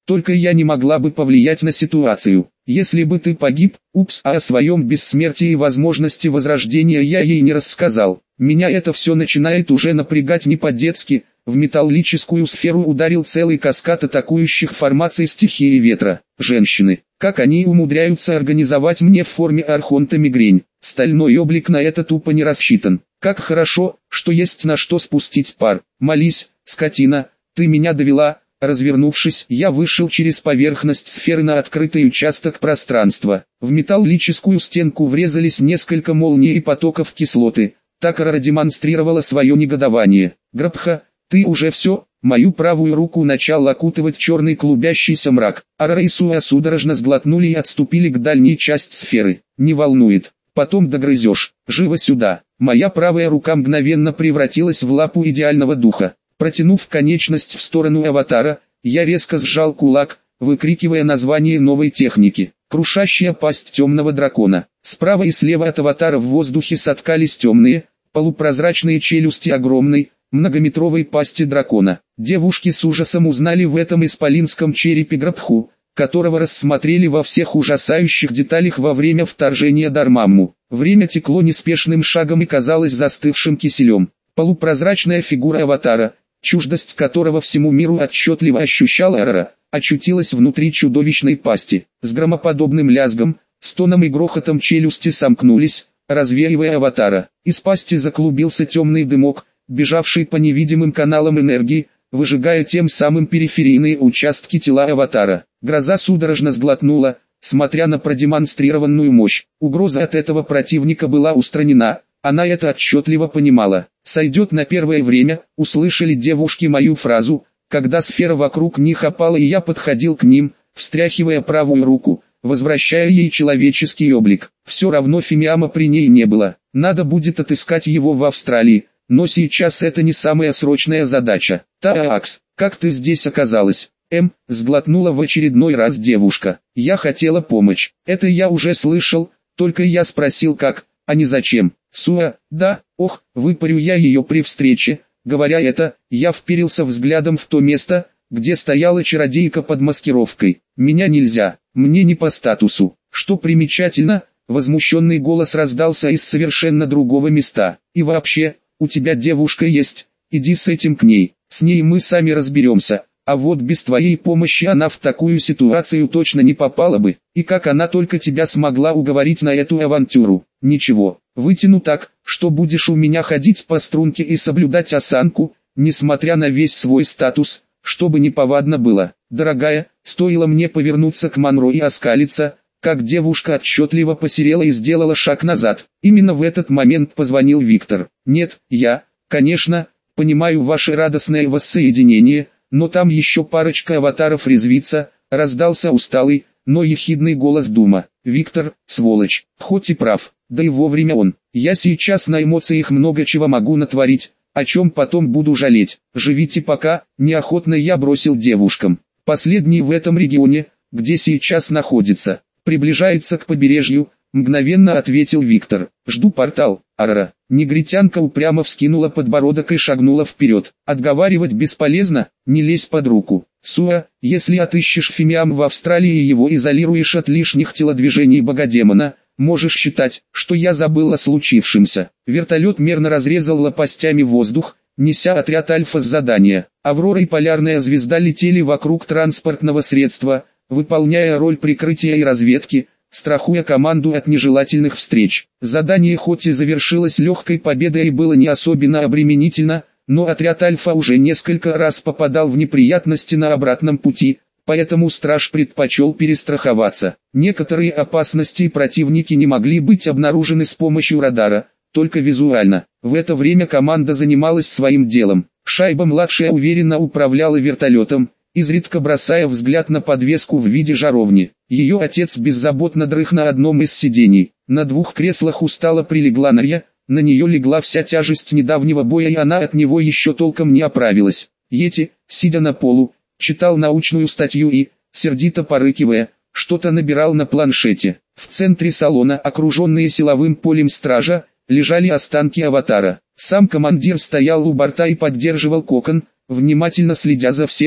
только я не могла бы повлиять на ситуацию. Если бы ты погиб, а о своем бессмертии и возможности возрождения я ей не рассказал. Меня это все начинает уже напрягать не по-детски. В металлическую сферу ударил целый каскад атакующих формаций стихии ветра. Женщины, как они умудряются организовать мне в форме архонта мигрень. Стальной облик на это тупо не рассчитан. Как хорошо, что есть на что спустить пар. Молись, скотина, ты меня довела. Развернувшись, я вышел через поверхность сферы на открытый участок пространства. В металлическую стенку врезались несколько молний и потоков кислоты. Такара демонстрировала свое негодование. Грабха, ты уже все? Мою правую руку начал окутывать черный клубящийся мрак. Арара и Суа судорожно сглотнули и отступили к дальней части сферы. Не волнует, потом догрызешь. Живо сюда. Моя правая рука мгновенно превратилась в лапу идеального духа. Протянув конечность в сторону аватара, я резко сжал кулак, выкрикивая название новой техники. Крушащая пасть темного дракона. Справа и слева от аватара в воздухе соткались темные, полупрозрачные челюсти огромной, многометровой пасти дракона. Девушки с ужасом узнали в этом исполинском черепе Грабху, которого рассмотрели во всех ужасающих деталях во время вторжения Дармамму. Время текло неспешным шагом и казалось застывшим киселем. Полупрозрачная фигура аватара, чуждость которого всему миру отчетливо ощущала Арара, очутилась внутри чудовищной пасти. С громоподобным лязгом, стоном и грохотом челюсти сомкнулись, развеивая аватара. Из пасти заклубился темный дымок, бежавший по невидимым каналам энергии, выжигая тем самым периферийные участки тела аватара. Гроза судорожно сглотнула, смотря на продемонстрированную мощь. Угроза от этого противника была устранена. Она это отчетливо понимала. «Сойдет на первое время», услышали девушки мою фразу, когда сфера вокруг них опала и я подходил к ним, встряхивая правую руку, возвращая ей человеческий облик. Все равно Фимиама при ней не было. Надо будет отыскать его в Австралии, но сейчас это не самая срочная задача. «Таакс, как ты здесь оказалась?» Сглотнула в очередной раз девушка. «Я хотела помочь. Это я уже слышал, только я спросил как, а не зачем». «Суа, да, выпарю я ее при встрече». Говоря это, я вперился взглядом в то место, где стояла чародейка под маскировкой. «Меня нельзя, мне не по статусу». Что примечательно, возмущенный голос раздался из совершенно другого места. «И вообще, у тебя девушка есть, иди с этим к ней, с ней мы сами разберемся, а вот без твоей помощи она в такую ситуацию точно не попала бы, и как она только тебя смогла уговорить на эту авантюру». «Ничего, вытяну так, что будешь у меня ходить по струнке и соблюдать осанку, несмотря на весь свой статус, чтобы неповадно было». «Дорогая», стоило мне повернуться к Монро и оскалиться, как девушка отчетливо посерела и сделала шаг назад. Именно в этот момент позвонил Виктор. «Нет, я, конечно, понимаю ваше радостное воссоединение, но там еще парочка аватаров резвится», раздался усталый, но ехидный голос Дума. «Виктор, сволочь, хоть и прав, да и вовремя он. Я сейчас на эмоциях много чего могу натворить, о чем потом буду жалеть. Живите пока», неохотно я бросил девушкам. Последний в этом регионе, где сейчас находится, приближается к побережью, мгновенно ответил Виктор. «Жду портал, Арара». Негритянка упрямо вскинула подбородок и шагнула вперед. «Отговаривать бесполезно, не лезь под руку. Суа, если отыщешь Фимиам в Австралии и его изолируешь от лишних телодвижений богодемона, можешь считать, что я забыл о случившемся». Вертолет мерно разрезал лопастями воздух, неся отряд Альфа с задания. Аврора и Полярная Звезда летели вокруг транспортного средства, выполняя роль прикрытия и разведки, страхуя команду от нежелательных встреч. Задание хоть и завершилось легкой победой и было не особенно обременительно, но отряд Альфа уже несколько раз попадал в неприятности на обратном пути, поэтому страж предпочел перестраховаться. Некоторые опасности и противники не могли быть обнаружены с помощью радара, только визуально. В это время команда занималась своим делом. Шайба-младшая уверенно управляла вертолетом, изредка бросая взгляд на подвеску в виде жаровни. Ее отец беззаботно дрых на одном из сидений. На двух креслах устало прилегла Нарья, на нее легла вся тяжесть недавнего боя и она от него еще толком не оправилась. Йети, сидя на полу, читал научную статью и, сердито порыкивая, что-то набирал на планшете. В центре салона, окруженные силовым полем стража, лежали останки аватара. Сам командир стоял у борта и поддерживал кокон, внимательно следя за всем,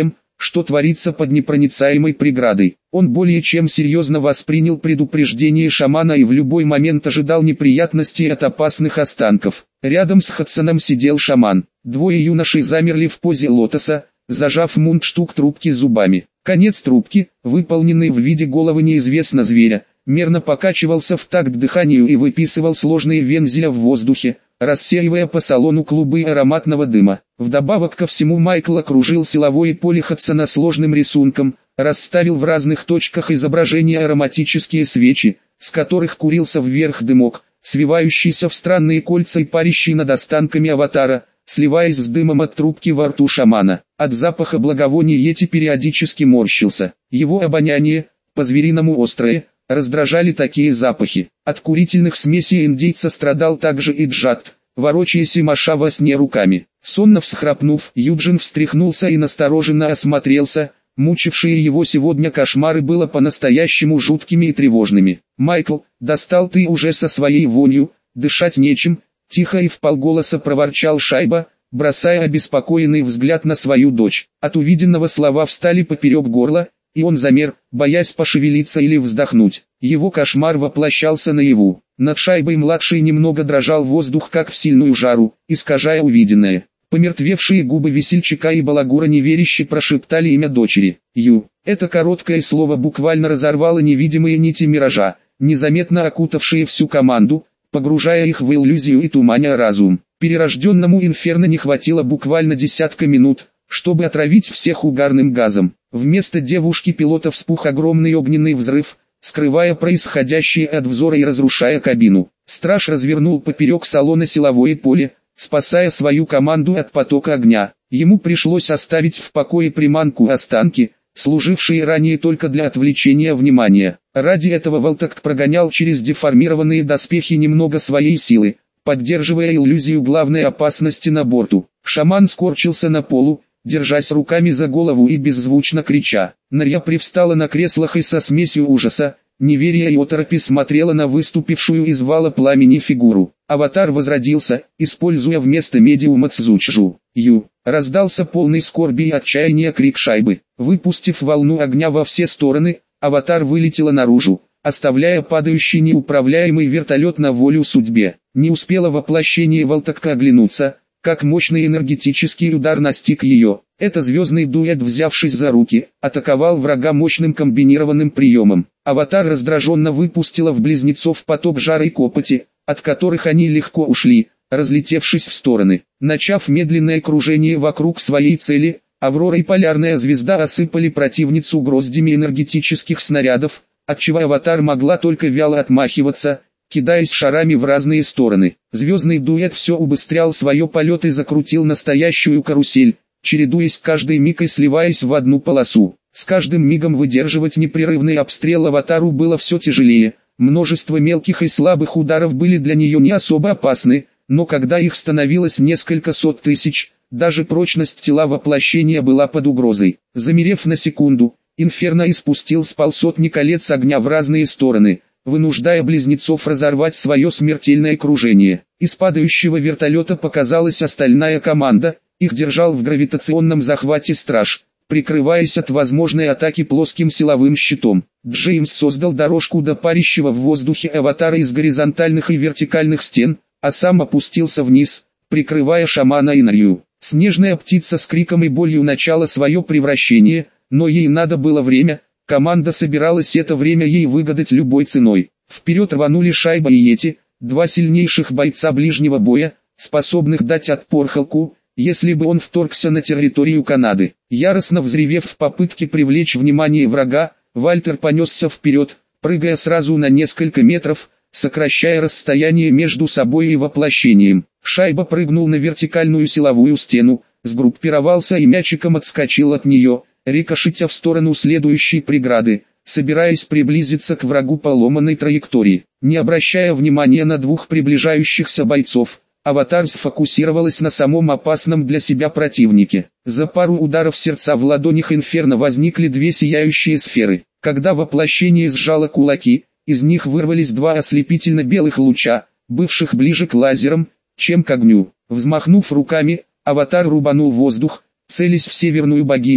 что творится под непроницаемой преградой. Он более чем серьезно воспринял предупреждение шамана и в любой момент ожидал неприятностей от опасных останков. Рядом с Хадсоном сидел шаман. Двое юношей замерли в позе лотоса, зажав мундштук трубки зубами. Конец трубки, выполненный в виде головы неизвестно зверя, мерно покачивался в такт дыханию и выписывал сложные вензеля в воздухе, рассеивая по салону клубы ароматного дыма. Вдобавок ко всему Майкл окружил силовое поле Хадсона сложным рисунком, расставил в разных точках изображения ароматические свечи, с которых курился вверх дымок, свивающийся в странные кольца и парящий над останками аватара, сливаясь с дымом от трубки во рту шамана. От запаха благовоний Йети периодически морщился. Его обоняние, по-звериному острое, раздражали такие запахи. От курительных смесей индейца страдал также и Джад, ворочаясь и маша во сне руками. Сонно всхрапнув, Юджин встряхнулся и настороженно осмотрелся. Мучившие его сегодня кошмары было по-настоящему жуткими и тревожными. «Майкл, достал ты уже со своей вонью, дышать нечем», — тихо и вполголоса проворчал Шайба, бросая обеспокоенный взгляд на свою дочь. От увиденного слова встали поперек горла, и он замер, боясь пошевелиться или вздохнуть. Его кошмар воплощался наяву. Над Шайбой-младшей немного дрожал воздух как в сильную жару, искажая увиденное. Помертвевшие губы весельчака и балагура неверяще прошептали имя дочери. «Ю». Это короткое слово буквально разорвало невидимые нити миража, незаметно окутавшие всю команду, погружая их в иллюзию и туманя разум. Перерожденному Инферно не хватило буквально десятка минут, чтобы отравить всех угарным газом. Вместо девушки-пилота вспух огромный огненный взрыв, скрывая происходящее от взора и разрушая кабину. Страж развернул поперек салона силовое поле, спасая свою команду от потока огня. Ему пришлось оставить в покое приманку останки, служившие ранее только для отвлечения внимания. Ради этого Волтак прогонял через деформированные доспехи немного своей силы, поддерживая иллюзию главной опасности на борту. Шаман скорчился на полу, держась руками за голову и беззвучно крича. Нарья привстала на креслах и со смесью ужаса, неверия и оторопи смотрела на выступившую из вала пламени фигуру. Аватар возродился, используя вместо медиума Цзучжу. «Ю!» Раздался полный скорби и отчаяния крик Шайбы. Выпустив волну огня во все стороны, аватар вылетела наружу, оставляя падающий неуправляемый вертолет на волю судьбе. Не успело воплощение Волтака оглянуться, как мощный энергетический удар настиг ее. Это звездный дуэт, взявшись за руки, атаковал врага мощным комбинированным приемом. Аватар раздраженно выпустила в близнецов поток жара и копоти, от которых они легко ушли, разлетевшись в стороны. Начав медленное кружение вокруг своей цели, Аврора и Полярная Звезда осыпали противницу гроздями энергетических снарядов, отчего аватар могла только вяло отмахиваться, кидаясь шарами в разные стороны. Звездный дуэт все убыстрял свое полет и закрутил настоящую карусель, чередуясь каждый миг и сливаясь в одну полосу. С каждым мигом выдерживать непрерывный обстрел аватару было все тяжелее. Множество мелких и слабых ударов были для нее не особо опасны, но когда их становилось несколько сот тысяч, даже прочность тела воплощения была под угрозой. Замерев на секунду, Инферно испустил с полсотни колец огня в разные стороны, вынуждая близнецов разорвать свое смертельное кружение. Из падающего вертолета показалась остальная команда, их держал в гравитационном захвате страж, прикрываясь от возможной атаки плоским силовым щитом. Джеймс создал дорожку до парящего в воздухе аватара из горизонтальных и вертикальных стен, а сам опустился вниз, прикрывая шамана и Нарью. Снежная птица с криком и болью начала свое превращение, но ей надо было время, команда собиралась это время ей выгадать любой ценой. Вперед рванули Шайба и Йети, два сильнейших бойца ближнего боя, способных дать отпор Халку, если бы он вторгся на территорию Канады. Яростно взревев в попытке привлечь внимание врага, Вальтер понесся вперед, прыгая сразу на несколько метров, сокращая расстояние между собой и воплощением. Шайба прыгнул на вертикальную силовую стену, сгруппировался и мячиком отскочил от нее, рикошетя в сторону следующей преграды, собираясь приблизиться к врагу по ломаной траектории. Не обращая внимания на двух приближающихся бойцов, аватар сфокусировалась на самом опасном для себя противнике. За пару ударов сердца в ладонях Инферно возникли две сияющие сферы. Когда воплощение сжало кулаки, из них вырвались два ослепительно белых луча, бывших ближе к лазерам, чем к огню. Взмахнув руками, аватар рубанул воздух, целясь в северную богиню,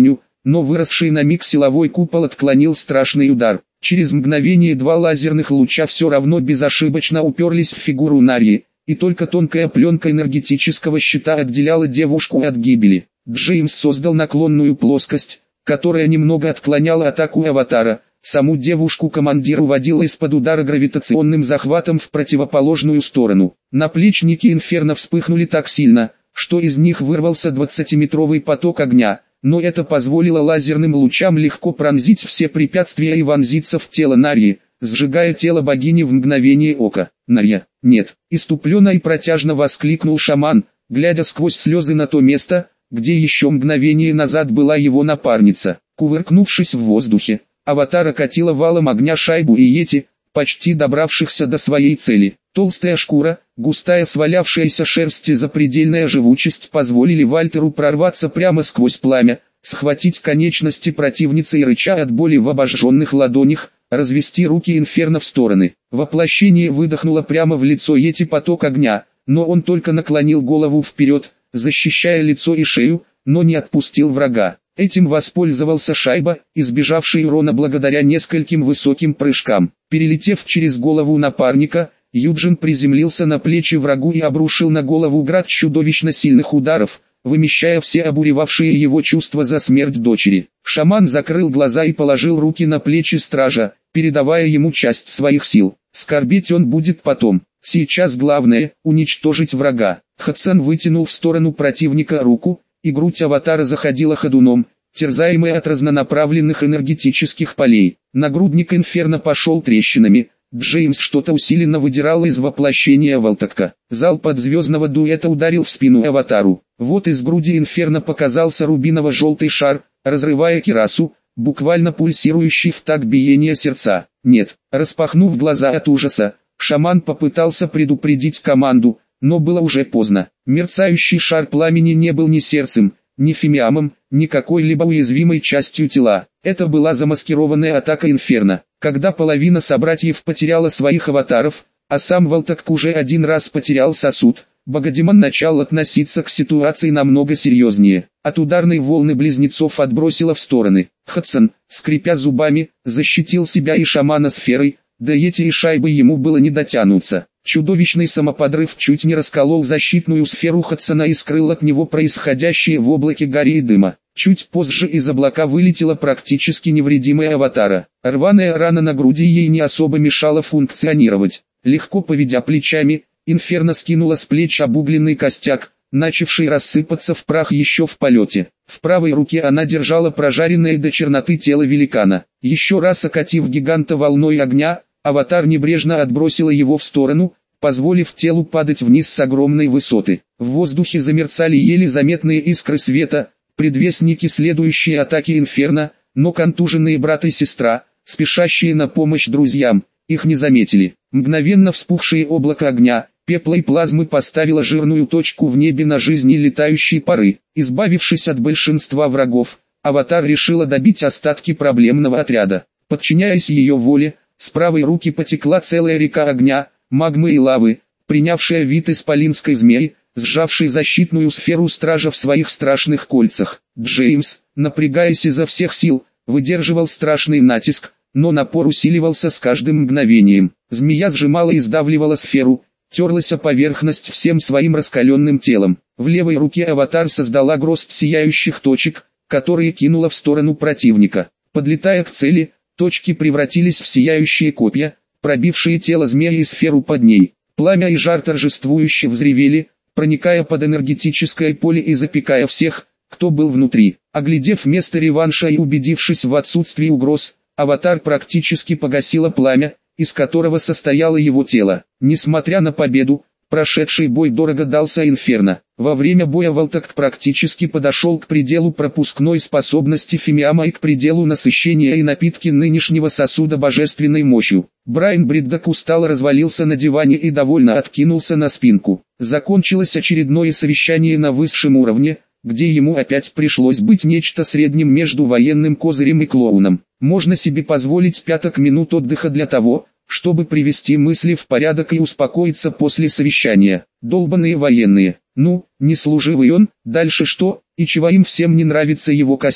но выросший на миг силовой купол отклонил страшный удар. Через мгновение два лазерных луча все равно безошибочно уперлись в фигуру Нарьи, и только тонкая пленка энергетического щита отделяла девушку от гибели. Джеймс создал наклонную плоскость, которая немного отклоняла атаку аватара. Саму девушку командир уводила из-под удара гравитационным захватом в противоположную сторону. Наплечники Инферно вспыхнули так сильно, что из них вырвался 20-метровый поток огня, но это позволило лазерным лучам легко пронзить все препятствия и вонзиться в тело Нарьи, сжигая тело богини в мгновение ока. «Нарья, нет!» — иступленно и протяжно воскликнул шаман, глядя сквозь слезы на то место, где еще мгновение назад была его напарница. Кувыркнувшись в воздухе, аватар окатила валом огня шайбу и йети, почти добравшихся до своей цели. Толстая шкура, густая свалявшаяся шерсть и запредельная живучесть позволили Вальтеру прорваться прямо сквозь пламя, схватить конечности противницы и, рыча от боли в обожженных ладонях, развести руки Инферно в стороны. Воплощение выдохнуло прямо в лицо йети поток огня, но он только наклонил голову вперед, защищая лицо и шею, но не отпустил врага. Этим воспользовался шайба, избежавший урона благодаря нескольким высоким прыжкам. Перелетев через голову напарника, Юджин приземлился на плечи врагу и обрушил на голову град чудовищно сильных ударов, вымещая все обуревавшие его чувства за смерть дочери. Шаман закрыл глаза и положил руки на плечи стража, передавая ему часть своих сил. Скорбеть он будет потом. Сейчас главное – уничтожить врага. Хадсон вытянул в сторону противника руку, и грудь аватара заходила ходуном, терзаемая от разнонаправленных энергетических полей. Нагрудник Инферно пошел трещинами. Джеймс что-то усиленно выдирал из воплощения Валтакка. Залп от звездного дуэта ударил в спину аватару. Вот из груди Инферно показался рубиново-желтый шар, разрывая кирасу, буквально пульсирующий в такт биения сердца. Нет, распахнув глаза от ужаса, шаман попытался предупредить команду, но было уже поздно. Мерцающий шар пламени не был ни сердцем, ни фимиамом, ни какой-либо уязвимой частью тела. Это была замаскированная атака Инферно. Когда половина собратьев потеряла своих аватаров, а сам Валтак уже один раз потерял сосуд, Богодемон начал относиться к ситуации намного серьезнее. От ударной волны близнецов отбросило в стороны. Хадсон, скрипя зубами, защитил себя и шамана сферой, до йети и шайбы ему было не дотянуться. Чудовищный самоподрыв чуть не расколол защитную сферу Хадсона и скрыл от него происходящее в облаке гари и дыма. Чуть позже из облака вылетела практически невредимая аватара. Рваная рана на груди ей не особо мешала функционировать. Легко поведя плечами, Инферно скинула с плеч обугленный костяк, начавший рассыпаться в прах еще в полете. В правой руке она держала прожаренное до черноты тело великана. Еще раз окатив гиганта волной огня, аватар небрежно отбросила его в сторону, позволив телу падать вниз с огромной высоты. В воздухе замерцали еле заметные искры света, предвестники следующей атаки Инферно, но контуженные брат и сестра, спешащие на помощь друзьям, их не заметили. Мгновенно вспухшее облако огня, пепла и плазмы поставило жирную точку в небе на жизни летающей пары. Избавившись от большинства врагов, аватар решила добить остатки проблемного отряда. Подчиняясь ее воле, с правой руки потекла целая река огня, магмы и лавы, принявшая вид исполинской змеи, сжавшей защитную сферу стража в своих страшных кольцах. Джеймс, напрягаясь изо всех сил, выдерживал страшный натиск, но напор усиливался с каждым мгновением. Змея сжимала и сдавливала сферу, терлась о поверхность всем своим раскаленным телом. В левой руке аватар создала гроздь сияющих точек, которые кинула в сторону противника. Подлетая к цели, точки превратились в сияющие копья, пробившие тело змея и сферу под ней. Пламя и жар торжествующе взревели, проникая под энергетическое поле и запекая всех, кто был внутри. Оглядев место реванша и убедившись в отсутствии угроз, аватар практически погасила пламя, из которого состояло его тело. Несмотря на победу, прошедший бой дорого дался Инферно. Во время боя Валтак практически подошел к пределу пропускной способности фимиама и к пределу насыщения и напитки нынешнего сосуда божественной мощью. Брайан Бриддок устало развалился на диване и довольно откинулся на спинку. Закончилось очередное совещание на высшем уровне, где ему опять пришлось быть нечто средним между военным козырем и клоуном. Можно себе позволить 5 минут отдыха для того, чтобы привести мысли в порядок и успокоиться после совещания. Долбаные военные. Ну, не служивый он, дальше что, и чего им всем не нравится его костюм.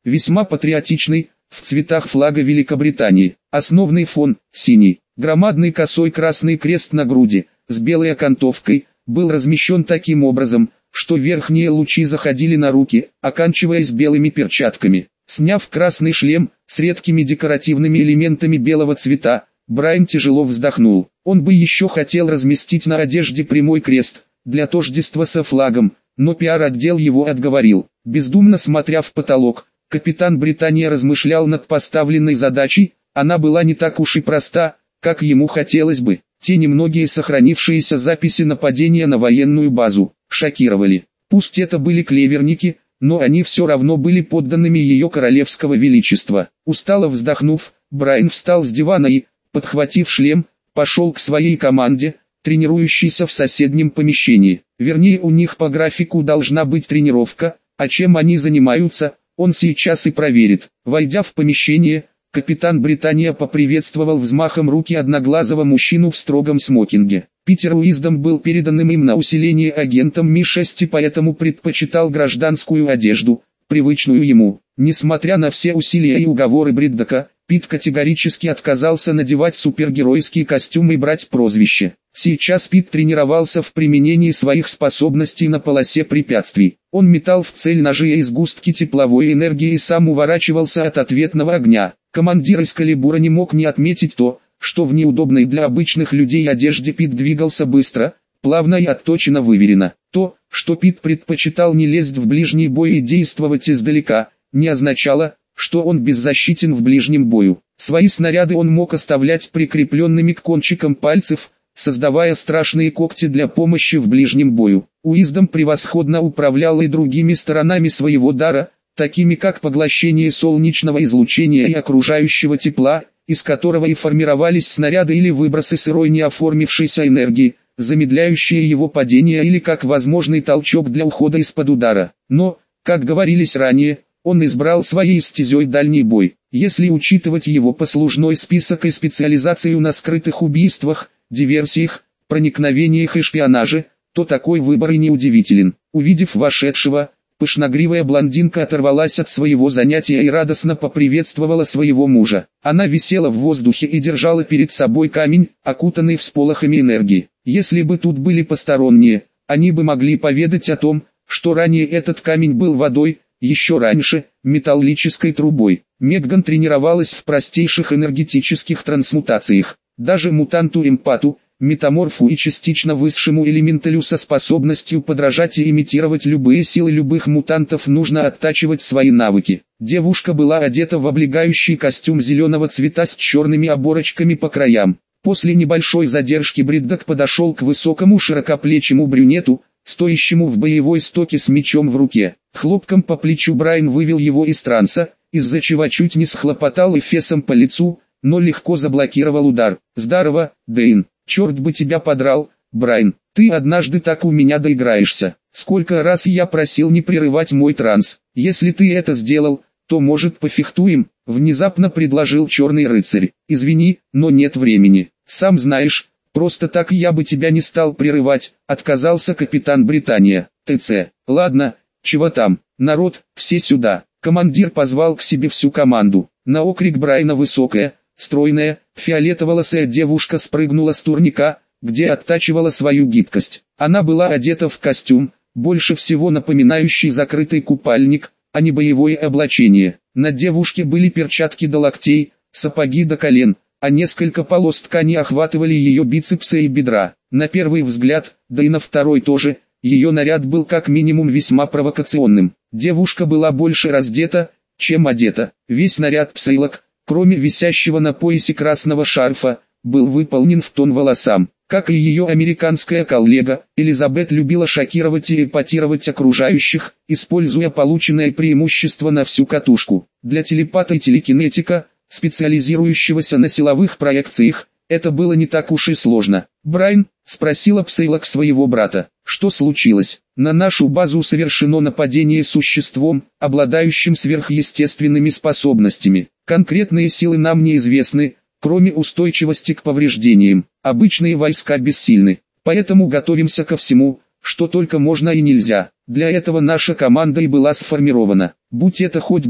весьма патриотичный, в цветах флага Великобритании. Основный фон – синий. Громадный косой красный крест на груди, с белой окантовкой, был размещен таким образом, что верхние лучи заходили на руки, оканчиваясь белыми перчатками. Сняв красный шлем, с редкими декоративными элементами белого цвета, Брайан тяжело вздохнул. Он бы еще хотел разместить на одежде прямой крест, для тождества со флагом, но пиар-отдел его отговорил. Бездумно смотря в потолок, капитан Британия размышлял над поставленной задачей. Она была не так уж и проста, как ему хотелось бы. Те немногие сохранившиеся записи нападения на военную базу шокировали. Пусть это были клеверники, но они все равно были подданными ее королевского величества. Устало вздохнув, Брайан встал с дивана и, подхватив шлем, пошел к своей команде, тренирующейся в соседнем помещении. Вернее, у них по графику должна быть тренировка, а чем они занимаются, он сейчас и проверит. Войдя в помещение, капитан Британия поприветствовал взмахом руки одноглазого мужчину в строгом смокинге. Питер Уиздом был переданным им на усиление агентом Ми-6 и поэтому предпочитал гражданскую одежду, привычную ему. Несмотря на все усилия и уговоры Бриддока, Пит категорически отказался надевать супергеройский костюм и брать прозвище. Сейчас Пит тренировался в применении своих способностей на полосе препятствий. Он метал в цель ножи и сгустки тепловой энергии и сам уворачивался от ответного огня. Командир Эскалибура не мог не отметить то, что в неудобной для обычных людей одежде Пит двигался быстро, плавно и отточенно выверено. То, что Пит предпочитал не лезть в ближний бой и действовать издалека, не означало, что он беззащитен в ближнем бою. Свои снаряды он мог оставлять прикрепленными к кончикам пальцев, создавая страшные когти для помощи в ближнем бою. Уиздом превосходно управлял и другими сторонами своего дара, такими как поглощение солнечного излучения и окружающего тепла, из которого и формировались снаряды, или выбросы сырой неоформившейся энергии, замедляющие его падение, или как возможный толчок для ухода из-под удара. Но, как говорилось ранее, он избрал своей стезей дальний бой. Если учитывать его послужной список и специализацию на скрытых убийствах, диверсиях, проникновениях и шпионаже, то такой выбор и неудивителен. Увидев вошедшего, пышногривая блондинка оторвалась от своего занятия и радостно поприветствовала своего мужа. Она висела в воздухе и держала перед собой камень, окутанный всполохами энергии. Если бы тут были посторонние, они бы могли поведать о том, что ранее этот камень был водой, еще раньше – металлической трубой. Меган тренировалась в простейших энергетических трансмутациях. Даже мутанту-эмпату, метаморфу и частично высшему элементалю со способностью подражать и имитировать любые силы любых мутантов нужно оттачивать свои навыки. Девушка была одета в облегающий костюм зеленого цвета с черными оборочками по краям. После небольшой задержки Бриддок подошел к высокому широкоплечему брюнету, стоящему в боевой стоке с мечом в руке. Хлопком по плечу Брайан вывел его из транса, из-за чего чуть не схлопотал эфесом по лицу, но легко заблокировал удар. «Здорово, Дэйн, черт бы тебя подрал, Брайан, ты однажды так у меня доиграешься. Сколько раз я просил не прерывать мой транс. Если ты это сделал, то может пофехтуем?» — внезапно предложил черный рыцарь. «Извини, но нет времени. Сам знаешь, просто так я бы тебя не стал прерывать», — отказался капитан Британия. «ТЦ, ладно, чего там, народ, все сюда». Командир позвал к себе всю команду. На окрик Брайана высокая, стройная, фиолетоволосая девушка спрыгнула с турника, где оттачивала свою гибкость. Она была одета в костюм, больше всего напоминающий закрытый купальник, а не боевое облачение. На девушке были перчатки до локтей, сапоги до колен, а несколько полос ткани охватывали ее бицепсы и бедра. На первый взгляд, да и на второй тоже, ее наряд был как минимум весьма провокационным. Девушка была больше раздета, чем одета. Весь наряд Псейлок, кроме висящего на поясе красного шарфа, был выполнен в тон волосам. Как и ее американская коллега, Элизабет любила шокировать и эпатировать окружающих, используя полученное преимущество на всю катушку. Для телепата и телекинетика, специализирующегося на силовых проекциях, это было не так уж и сложно. «Брайан», — спросила Псейлок своего брата, — «что случилось?» «На нашу базу совершено нападение существом, обладающим сверхъестественными способностями. Конкретные силы нам неизвестны, кроме устойчивости к повреждениям. Обычные войска бессильны, поэтому готовимся ко всему, что только можно и нельзя. Для этого наша команда и была сформирована. Будь это хоть бог,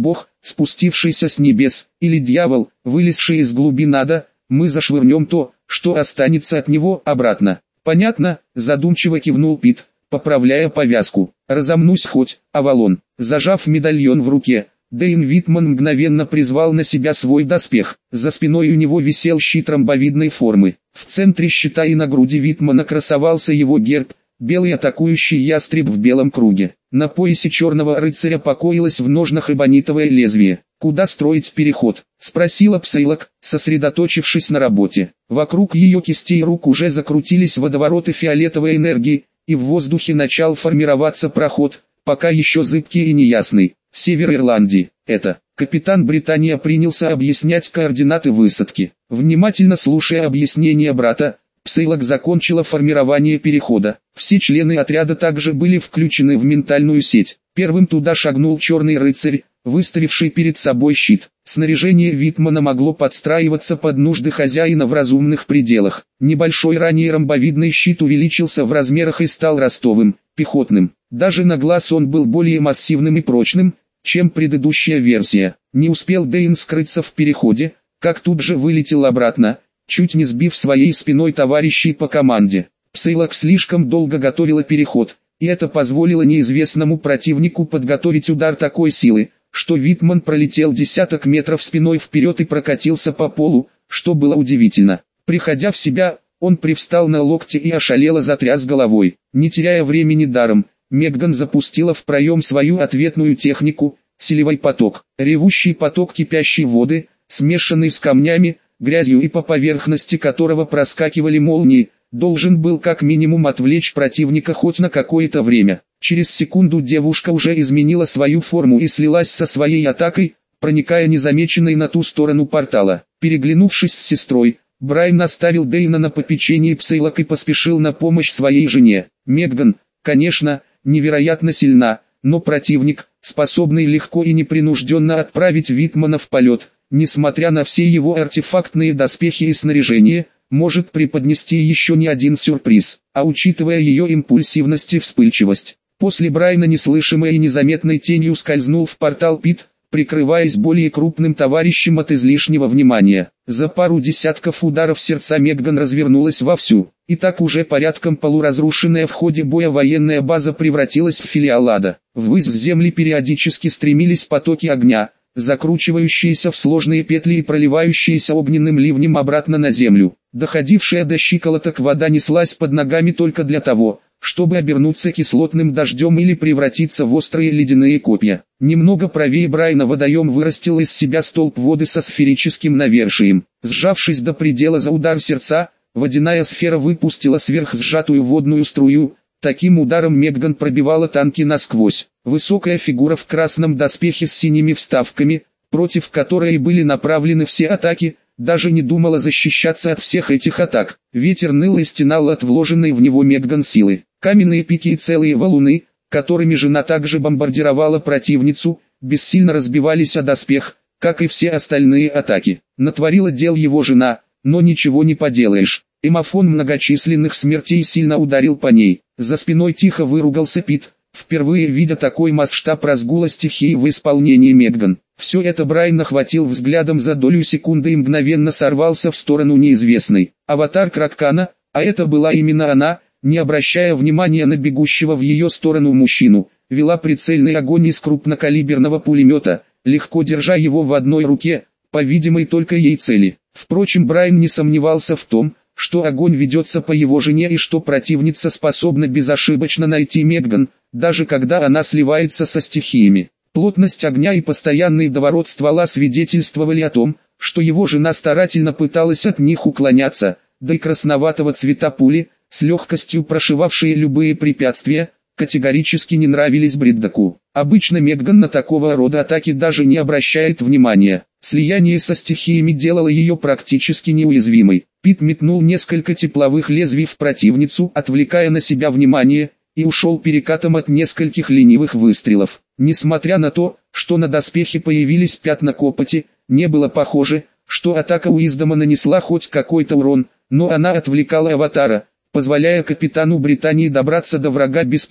спустившийся с небес, или дьявол, вылезший из глубин ада, мы зашвырнем то, что останется от него, обратно. Понятно, задумчиво кивнул Пит, поправляя повязку. Разомнусь хоть, Авалон. Зажав медальон в руке, Дэйн Витман мгновенно призвал на себя свой доспех. За спиной у него висел щит ромбовидной формы. В центре щита и на груди Витмана красовался его герб, белый атакующий ястреб в белом круге. На поясе черного рыцаря покоилось в ножнах эбонитовое лезвие. «Куда строить переход?» — спросила Псейлок, сосредоточившись на работе. Вокруг ее кистей рук уже закрутились водовороты фиолетовой энергии, и в воздухе начал формироваться проход, пока еще зыбкий и неясный. Север Ирландии. Это. Капитан Британия принялся объяснять координаты высадки. Внимательно слушая объяснения брата, Псейлок закончила формирование перехода. Все члены отряда также были включены в ментальную сеть. Первым туда шагнул черный рыцарь, выставивший перед собой щит. Снаряжение Витмана могло подстраиваться под нужды хозяина в разумных пределах. Небольшой ранее ромбовидный щит увеличился в размерах и стал ростовым, пехотным. Даже на глаз он был более массивным и прочным, чем предыдущая версия. Не успел Дэйн скрыться в переходе, как тут же вылетел обратно, чуть не сбив своей спиной товарищей по команде. Псейлок слишком долго готовила переход, и это позволило неизвестному противнику подготовить удар такой силы, что Витман пролетел десяток метров спиной вперед и прокатился по полу, что было удивительно. Приходя в себя, он привстал на локте и ошалело затряс головой. Не теряя времени даром, Меган запустила в проем свою ответную технику, селевой поток. Ревущий поток кипящей воды, смешанный с камнями, грязью и по поверхности которого проскакивали молнии, должен был как минимум отвлечь противника хоть на какое-то время. Через секунду девушка уже изменила свою форму и слилась со своей атакой, проникая незамеченной на ту сторону портала. Переглянувшись с сестрой, Брайан оставил Дэйна на попечении Псейлок и поспешил на помощь своей жене. Меган, конечно, невероятно сильна, но противник, способный легко и непринужденно отправить Витмана в полет, несмотря на все его артефактные доспехи и снаряжение, может преподнести еще не один сюрприз, а учитывая ее импульсивность и вспыльчивость. После Брайана неслышимой и незаметной тенью скользнул в портал Пит, прикрываясь более крупным товарищем от излишнего внимания. За пару десятков ударов сердца Меган развернулась вовсю, и так уже порядком полуразрушенная в ходе боя военная база превратилась в филиал ада. Ввысь с земли периодически стремились потоки огня, закручивающиеся в сложные петли и проливающиеся огненным ливнем обратно на землю. Доходившая до щиколоток вода неслась под ногами только для того, чтобы обернуться кислотным дождем или превратиться в острые ледяные копья. Немного правее Брайана водоем вырастил из себя столб воды со сферическим навершием. Сжавшись до предела за удар сердца, водяная сфера выпустила сверхсжатую водную струю. Таким ударом Меган пробивала танки насквозь. Высокая фигура в красном доспехе с синими вставками, против которой были направлены все атаки, даже не думала защищаться от всех этих атак. Ветер ныл и стенал от вложенной в него Меган силы. Каменные пики и целые валуны, которыми жена также бомбардировала противницу, бессильно разбивались о доспех, как и все остальные атаки. Натворила дел его жена, но ничего не поделаешь. Эмофон многочисленных смертей сильно ударил по ней. За спиной тихо выругался Пит, впервые видя такой масштаб разгула стихии в исполнении Меган. Все это Брайан охватил взглядом за долю секунды и мгновенно сорвался в сторону неизвестной. Аватар Краткана, а это была именно она, не обращая внимания на бегущего в ее сторону мужчину, вела прицельный огонь из крупнокалиберного пулемета, легко держа его в одной руке, по видимой только ей цели. Впрочем, Брайан не сомневался в том, что огонь ведется по его жене и что противница способна безошибочно найти Меган, даже когда она сливается со стихиями. Плотность огня и постоянный доворот ствола свидетельствовали о том, что его жена старательно пыталась от них уклоняться, да и красноватого цвета пули, с легкостью прошивавшие любые препятствия, категорически не нравились Бриддаку. Обычно Меган на такого рода атаки даже не обращает внимания. Слияние со стихиями делало ее практически неуязвимой. Пит метнул несколько тепловых лезвий в противницу, отвлекая на себя внимание, и ушел перекатом от нескольких ленивых выстрелов. Несмотря на то, что на доспехе появились пятна копоти, не было похоже, что атака Уиздома нанесла хоть какой-то урон, но она отвлекала аватара, позволяя капитану Британии добраться до врага без помех.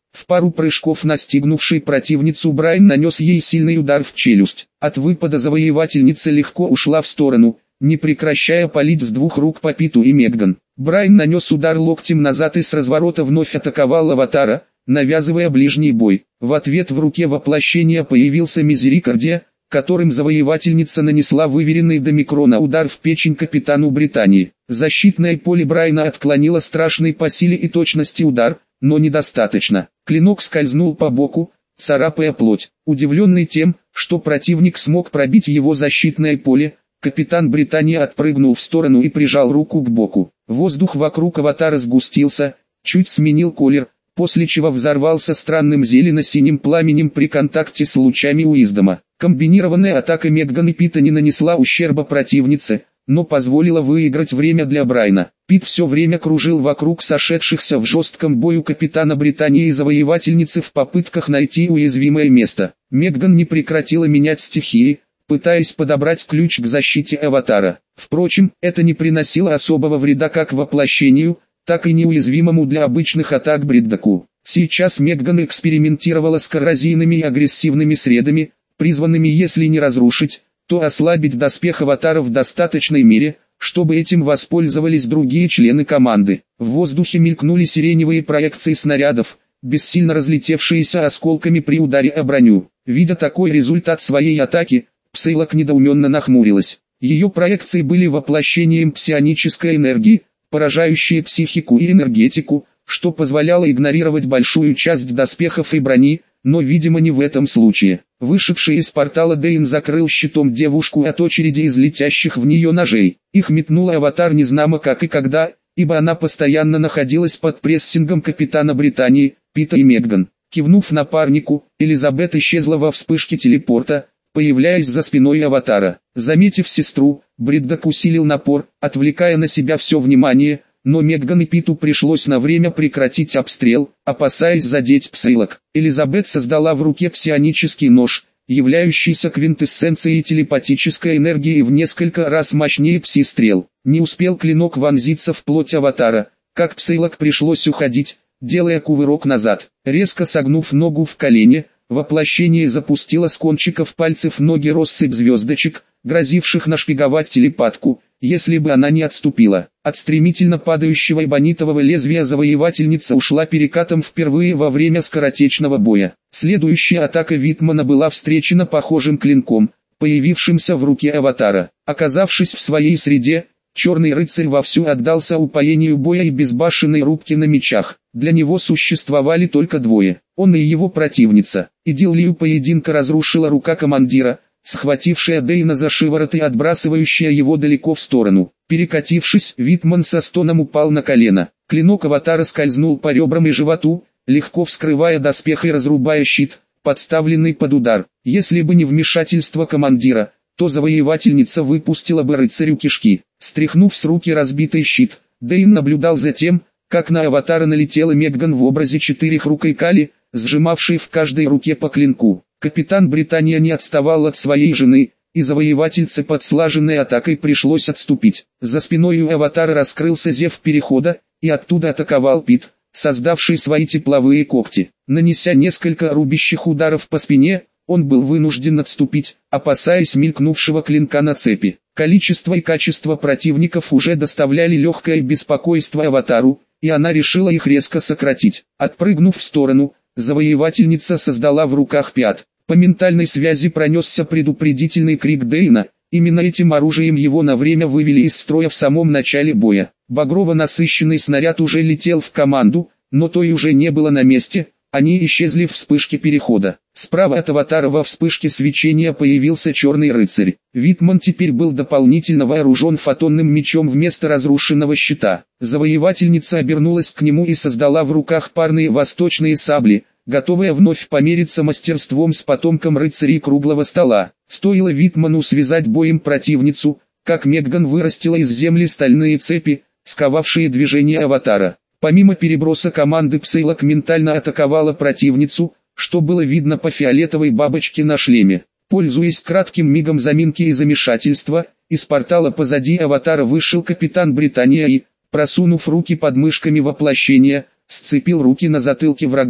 В пару прыжков настигнувший противницу Брайан нанес ей сильный удар в челюсть. От выпада завоевательница легко ушла в сторону, не прекращая палить с двух рук по Питу и Меган. Брайан нанес удар локтем назад и с разворота вновь атаковал Аватара, навязывая ближний бой. В ответ в руке воплощения появился Мизерикордия, которым завоевательница нанесла выверенный до микрона удар в печень капитану Британии. Защитное поле Брайана отклонило страшный по силе и точности удар, но недостаточно. Клинок скользнул по боку, царапая плоть. Удивленный тем, что противник смог пробить его защитное поле, капитан Британии отпрыгнул в сторону и прижал руку к боку. Воздух вокруг Аватара сгустился, чуть сменил колер, после чего взорвался странным зелено-синим пламенем при контакте с лучами Уиздома. Комбинированная атака Меган и Пита не нанесла ущерба противнице, но позволила выиграть время для Брайана. Пит все время кружил вокруг сошедшихся в жестком бою капитана Британии и завоевательницы в попытках найти уязвимое место. Меган не прекратила менять стихии, пытаясь подобрать ключ к защите Аватара. Впрочем, это не приносило особого вреда как воплощению, так и неуязвимому для обычных атак Бриддаку. Сейчас Меган экспериментировала с коррозийными и агрессивными средами, призванными если не разрушить, то ослабить доспех Аватара в достаточной мере, чтобы этим воспользовались другие члены команды. В воздухе мелькнули сиреневые проекции снарядов, бессильно разлетевшиеся осколками при ударе о броню. Видя такой результат своей атаки, Псейлок недоуменно нахмурилась. Ее проекции были воплощением псионической энергии, поражающей психику и энергетику, что позволяло игнорировать большую часть доспехов и брони, но видимо не в этом случае. Вышедший из портала Дейн закрыл щитом девушку от очереди из летящих в нее ножей. Их метнула Аватар незнамо как и когда, ибо она постоянно находилась под прессингом капитана Британии, Пита и Меган. Кивнув напарнику, Элизабет исчезла во вспышке телепорта, появляясь за спиной Аватара. Заметив сестру, Бриддак усилил напор, отвлекая на себя все внимание, но Меган и Питу пришлось на время прекратить обстрел, опасаясь задеть Псейлок. Элизабет создала в руке псионический нож, являющийся квинтэссенцией телепатической энергии в несколько раз мощнее пси-стрел. Не успел клинок вонзиться в плоть Аватара, как Псейлок пришлось уходить, делая кувырок назад. Резко согнув ногу в колене, воплощение запустило с кончиков пальцев ноги россыпь звездочек, грозивших нашпиговать телепатку, если бы она не отступила. От стремительно падающего эбонитового лезвия завоевательница ушла перекатом впервые во время скоротечного боя. Следующая атака Витмана была встречена похожим клинком, появившимся в руке Аватара. Оказавшись в своей среде, Черный рыцарь вовсю отдался упоению боя и безбашенной рубки на мечах. Для него существовали только двое, он и его противница. Идиллию поединка разрушила рука командира, схватившая Дейна за шиворот и отбрасывающая его далеко в сторону. Перекатившись, Витман со стоном упал на колено. Клинок Аватара скользнул по ребрам и животу, легко вскрывая доспех и разрубая щит, подставленный под удар. Если бы не вмешательство командира, то завоевательница выпустила бы рыцарю кишки. Стряхнув с руки разбитый щит, Дейн наблюдал за тем, как на Аватара налетела Меган в образе четырехрукой Кали, сжимавшей в каждой руке по клинку. Капитан Британия не отставал от своей жены, и завоевательце под слаженной атакой пришлось отступить. За спиной у Аватара раскрылся зев перехода, и оттуда атаковал Пит, создавший свои тепловые когти. Нанеся несколько рубящих ударов по спине, он был вынужден отступить, опасаясь мелькнувшего клинка на цепи. Количество и качество противников уже доставляли легкое беспокойство Аватару, и она решила их резко сократить. Отпрыгнув в сторону, завоевательница создала в руках пят. По ментальной связи пронесся предупредительный крик Дейна, именно этим оружием его на время вывели из строя в самом начале боя. Багрово-насыщенный снаряд уже летел в команду, но той уже не было на месте, они исчезли в вспышке перехода. Справа от Аватара во вспышке свечения появился Черный рыцарь. Витман теперь был дополнительно вооружен фотонным мечом вместо разрушенного щита. Завоевательница обернулась к нему и создала в руках парные восточные сабли, готовая вновь помериться мастерством с потомком рыцарей круглого стола. Стоило Витману связать боем противницу, как Меган вырастила из земли стальные цепи, сковавшие движение Аватара. Помимо переброса команды, Псейлок ментально атаковала противницу, что было видно по фиолетовой бабочке на шлеме. Пользуясь кратким мигом заминки и замешательства, из портала позади Аватара вышел капитан Британия и, просунув руки под мышками воплощения, сцепил руки на затылке врага,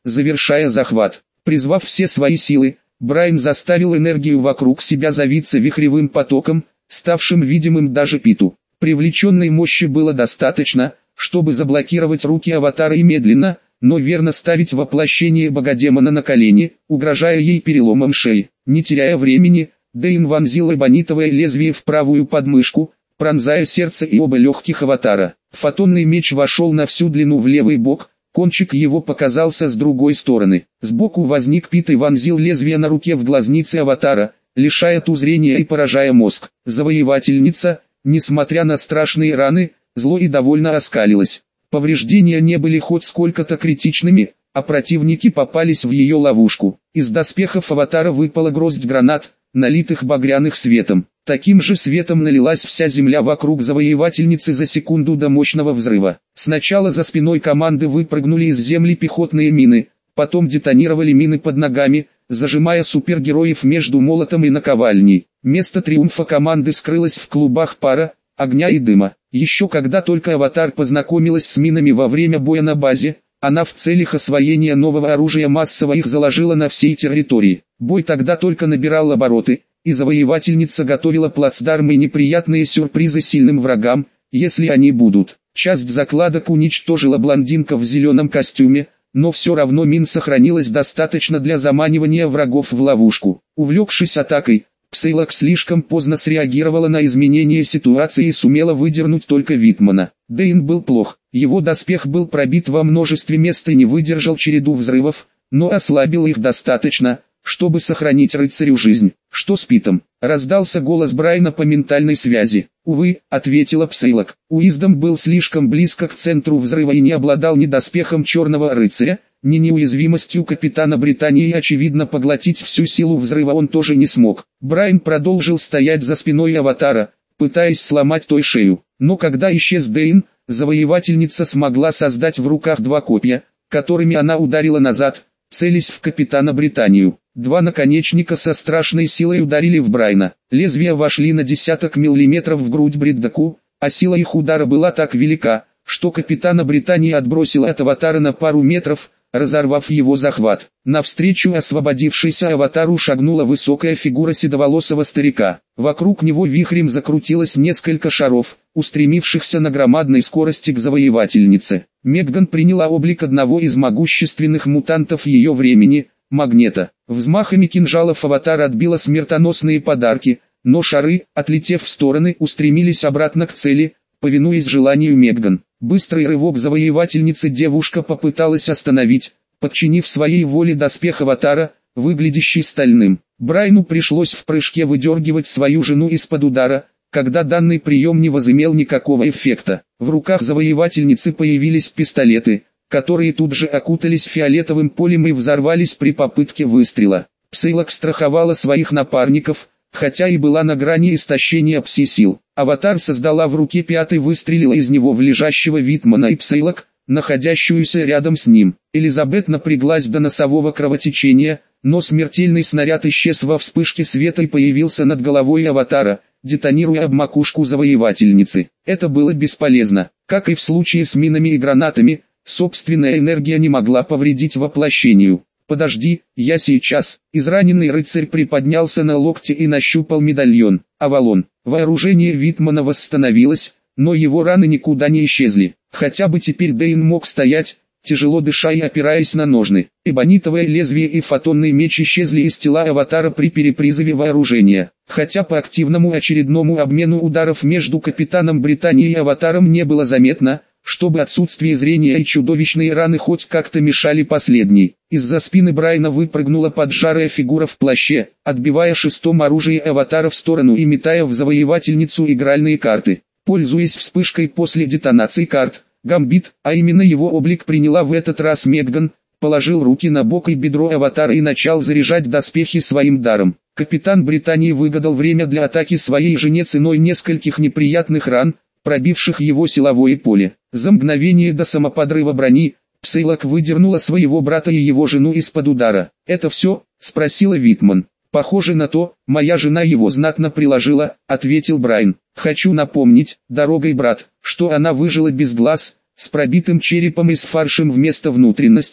завершая захват. Призвав все свои силы, Брайан заставил энергию вокруг себя завиться вихревым потоком, ставшим видимым даже Питу. Привлеченной мощи было достаточно, чтобы заблокировать руки аватара и медленно, но верно ставить воплощение богодемона на колени, угрожая ей переломом шеи. Не теряя времени, Дэйн вонзил эбонитовое лезвие в правую подмышку, пронзая сердце и оба легких аватара. Фотонный меч вошел на всю длину в левый бок, кончик его показался с другой стороны. Сбоку возник Пит и вонзил лезвие на руке в глазницы аватара, лишая ту зрения и поражая мозг. Завоевательница, несмотря на страшные раны, зло и довольно оскалилась. Повреждения не были хоть сколько-то критичными, а противники попались в ее ловушку. Из доспехов аватара выпала гроздь гранат, налитых багряных светом. Таким же светом налилась вся земля вокруг завоевательницы за секунду до мощного взрыва. Сначала за спиной команды выпрыгнули из земли пехотные мины, потом детонировали мины под ногами, зажимая супергероев между молотом и наковальней. Место триумфа команды скрылось в клубах пара, огня и дыма. Еще когда только аватар познакомилась с минами во время боя на базе, она в целях освоения нового оружия массово их заложила на всей территории. Бой тогда только набирал обороты, и завоевательница готовила плацдармы и неприятные сюрпризы сильным врагам, если они будут. Часть закладок уничтожила блондинка в зеленом костюме, но все равно мин сохранилось достаточно для заманивания врагов в ловушку. Увлекшись атакой, Псейлок слишком поздно среагировала на изменение ситуации и сумела выдернуть только Витмана. Дэйн был плох, его доспех был пробит во множестве мест и не выдержал череду взрывов, но ослабил их достаточно, чтобы сохранить рыцарю жизнь. «Что с Питом?» — раздался голос Брайана по ментальной связи. «Увы», — ответила Псейлок. Уиздом был слишком близко к центру взрыва и не обладал ни доспехом черного рыцаря, ни неуязвимостью капитана Британии, и очевидно поглотить всю силу взрыва он тоже не смог. Брайан продолжил стоять за спиной аватара, пытаясь сломать той шею. Но когда исчез Дэйн, завоевательница смогла создать в руках два копья, которыми она ударила назад, целясь в капитана Британию. Два наконечника со страшной силой ударили в Брайана. Лезвия вошли на десяток миллиметров в грудь Бриддаку, а сила их удара была так велика, что капитана Британии отбросила от аватара на пару метров, разорвав его захват. Навстречу освободившейся аватару шагнула высокая фигура седоволосого старика. Вокруг него вихрем закрутилось несколько шаров, устремившихся на громадной скорости к завоевательнице. Меган приняла облик одного из могущественных мутантов ее времени, Магнета. Взмахами кинжалов аватар отбила смертоносные подарки, но шары, отлетев в стороны, устремились обратно к цели, повинуясь желанию Меган. Быстрый рывок завоевательницы девушка попыталась остановить, подчинив своей воле доспех аватара, выглядящий стальным. Брайану пришлось в прыжке выдергивать свою жену из-под удара, когда данный прием не возымел никакого эффекта. В руках завоевательницы появились пистолеты, которые тут же окутались фиолетовым полем и взорвались при попытке выстрела. Псейлок страховала своих напарников, хотя и была на грани истощения пси-сил. Аватар создала в руке пятый, выстрелила из него в лежащего Витмана и Псейлок, находящуюся рядом с ним. Элизабет напряглась до носового кровотечения, но смертельный снаряд исчез во вспышке света и появился над головой аватара, детонируя об макушку завоевательницы. Это было бесполезно. Как и в случае с минами и гранатами, собственная энергия не могла повредить воплощению. «Подожди, я сейчас». Израненный рыцарь приподнялся на локте и нащупал медальон. Авалон. Вооружение Витмана восстановилось, но его раны никуда не исчезли. Хотя бы теперь Дэйн мог стоять, тяжело дыша и опираясь на ножны. Эбонитовое лезвие и фотонный меч исчезли из тела аватара при перепризыве вооружения. Хотя по активному очередному обмену ударов между капитаном Британии и аватаром не было заметно, чтобы отсутствие зрения и чудовищные раны хоть как-то мешали последней. Из-за спины Брайана выпрыгнула поджарая фигура в плаще, отбивая шестом оружие аватара в сторону и метая в завоевательницу игральные карты. Пользуясь вспышкой после детонации карт, Гамбит, а именно его облик приняла в этот раз Меган, положил руки на бок и бедро аватара и начал заряжать доспехи своим даром. Капитан Британии выгадал время для атаки своей жене ценой нескольких неприятных ран, пробивших его силовое поле. За мгновение до самоподрыва брони, Псейлок выдернула своего брата и его жену из-под удара. «Это все?» — спросила Витман. «Похоже на то, моя жена его знатно приложила», — ответил Брайан. «Хочу напомнить, дорогой брат, что она выжила без глаз, с пробитым черепом и с фаршем вместо внутренностей,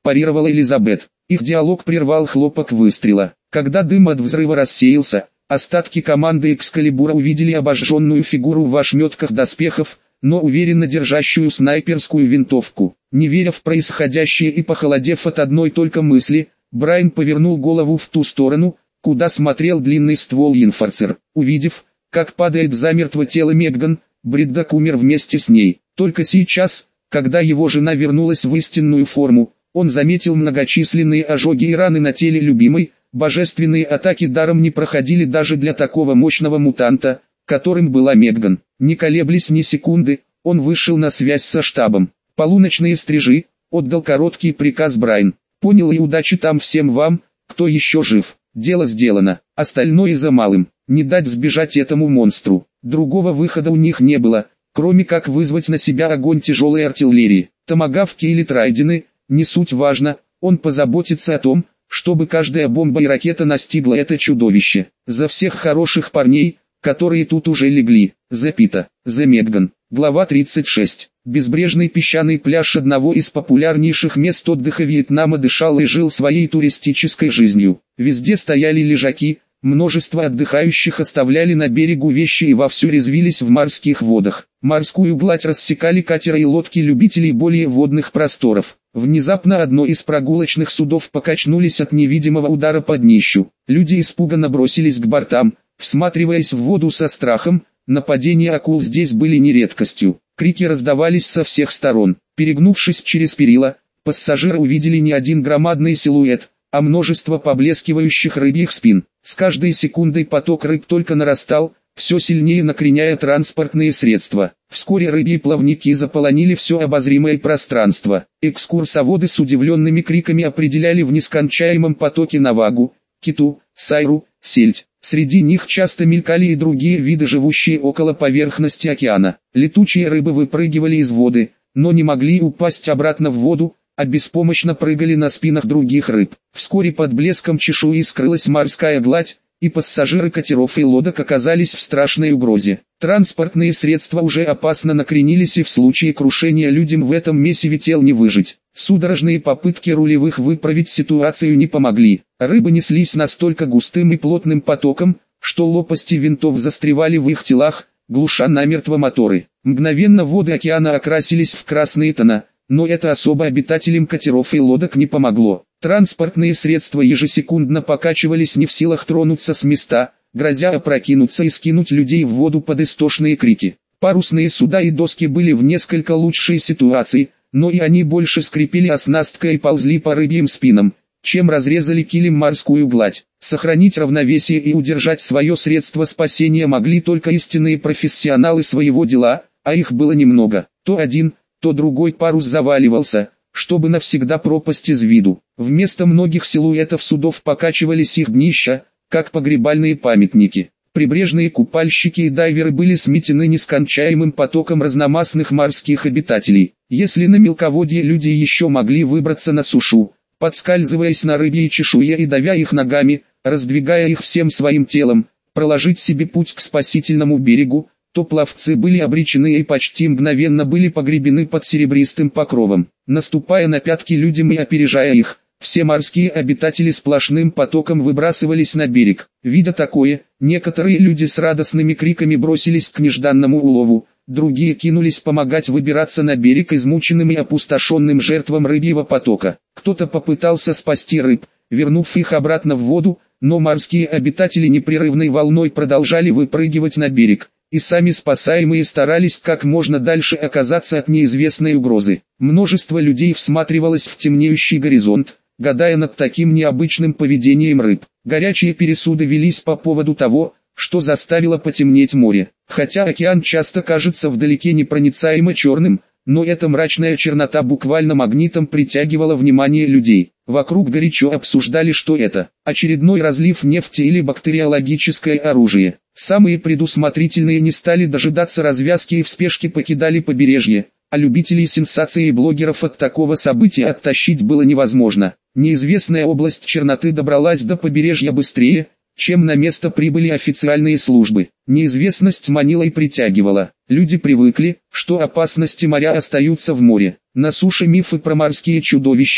парировала Элизабет. Их диалог прервал хлопок выстрела. Когда дым от взрыва рассеялся, остатки команды Экскалибура увидели обожженную фигуру в ошметках доспехов, но уверенно держащую снайперскую винтовку. Не веря в происходящее и похолодев от одной только мысли, Брайан повернул голову в ту сторону, куда смотрел длинный ствол Инфорцер. Увидев, как падает замертво тело Меган, Брэддок умер вместе с ней. Только сейчас, когда его жена вернулась в истинную форму, он заметил многочисленные ожоги и раны на теле любимой. Божественные атаки даром не проходили даже для такого мощного мутанта, которым была Меган. Не колеблясь ни секунды, он вышел на связь со штабом. «Полуночные стрижи», — отдал короткий приказ Брайан. «Понял, и удачи там всем вам, кто еще жив. Дело сделано, остальное за малым. Не дать сбежать этому монстру». Другого выхода у них не было, кроме как вызвать на себя огонь тяжелой артиллерии. Томагавки или трайдены, не суть важно, он позаботится о том, чтобы каждая бомба и ракета настигла это чудовище. За всех хороших парней, которые тут уже легли. За Пита, за Меган. Глава 36. Безбрежный песчаный пляж одного из популярнейших мест отдыха Вьетнама дышал и жил своей туристической жизнью. Везде стояли лежаки, множество отдыхающих оставляли на берегу вещи и вовсю резвились в морских водах. Морскую гладь рассекали катеры и лодки любителей более водных просторов. Внезапно одно из прогулочных судов покачнулись от невидимого удара по днищу. Люди испуганно бросились к бортам, всматриваясь в воду со страхом. Нападения акул здесь были не редкостью. Крики раздавались со всех сторон. Перегнувшись через перила, пассажиры увидели не один громадный силуэт, а множество поблескивающих рыбьих спин. С каждой секундой поток рыб только нарастал, все сильнее накреняя транспортные средства. Вскоре рыбьи плавники заполонили все обозримое пространство. Экскурсоводы с удивленными криками определяли в нескончаемом потоке навагу, киту, сайру, сельдь. Среди них часто мелькали и другие виды, живущие около поверхности океана. Летучие рыбы выпрыгивали из воды, но не могли упасть обратно в воду, а беспомощно прыгали на спинах других рыб. Вскоре под блеском чешуи скрылась морская гладь, и пассажиры катеров и лодок оказались в страшной угрозе. Транспортные средства уже опасно накренились, и в случае крушения людям в этом месиве тел не выжить. Судорожные попытки рулевых выправить ситуацию не помогли. Рыбы неслись настолько густым и плотным потоком, что лопасти винтов застревали в их телах, глуша намертво моторы. Мгновенно воды океана окрасились в красные тона, но это особо обитателям катеров и лодок не помогло. Транспортные средства ежесекундно покачивались, не в силах тронуться с места, грозя опрокинуться и скинуть людей в воду под истошные крики. Парусные суда и доски были в несколько лучшей ситуации, но и они больше скрипели оснасткой и ползли по рыбьим спинам, чем разрезали килем морскую гладь. Сохранить равновесие и удержать свое средство спасения могли только истинные профессионалы своего дела, а их было немного. То один, то другой парус заваливался, чтобы навсегда пропасть из виду. Вместо многих силуэтов судов покачивались их днища, как погребальные памятники. Прибрежные купальщики и дайверы были сметены нескончаемым потоком разномастных морских обитателей. Если на мелководье люди еще могли выбраться на сушу, подскальзываясь на рыбьей чешуе и давя их ногами, раздвигая их всем своим телом, проложить себе путь к спасительному берегу, то пловцы были обречены и почти мгновенно были погребены под серебристым покровом. Наступая на пятки людям и опережая их, все морские обитатели сплошным потоком выбрасывались на берег. Видя такое, некоторые люди с радостными криками бросились к нежданному улову, другие кинулись помогать выбираться на берег измученным и опустошенным жертвам рыбьего потока. Кто-то попытался спасти рыб, вернув их обратно в воду, но морские обитатели непрерывной волной продолжали выпрыгивать на берег, и сами спасаемые старались как можно дальше оказаться от неизвестной угрозы. Множество людей всматривалось в темнеющий горизонт, гадая над таким необычным поведением рыб. Горячие пересуды велись по поводу того, что заставило потемнеть море. Хотя океан часто кажется вдалеке непроницаемо черным, но эта мрачная чернота буквально магнитом притягивала внимание людей. Вокруг горячо обсуждали, что это: очередной разлив нефти или бактериологическое оружие. Самые предусмотрительные не стали дожидаться развязки и в спешке покидали побережье, а любителей сенсаций и блогеров от такого события оттащить было невозможно. Неизвестная область черноты добралась до побережья быстрее, чем на место прибыли официальные службы. Неизвестность манила и притягивала. Люди привыкли, что опасности моря остаются в море. На суше мифы про морские чудовища,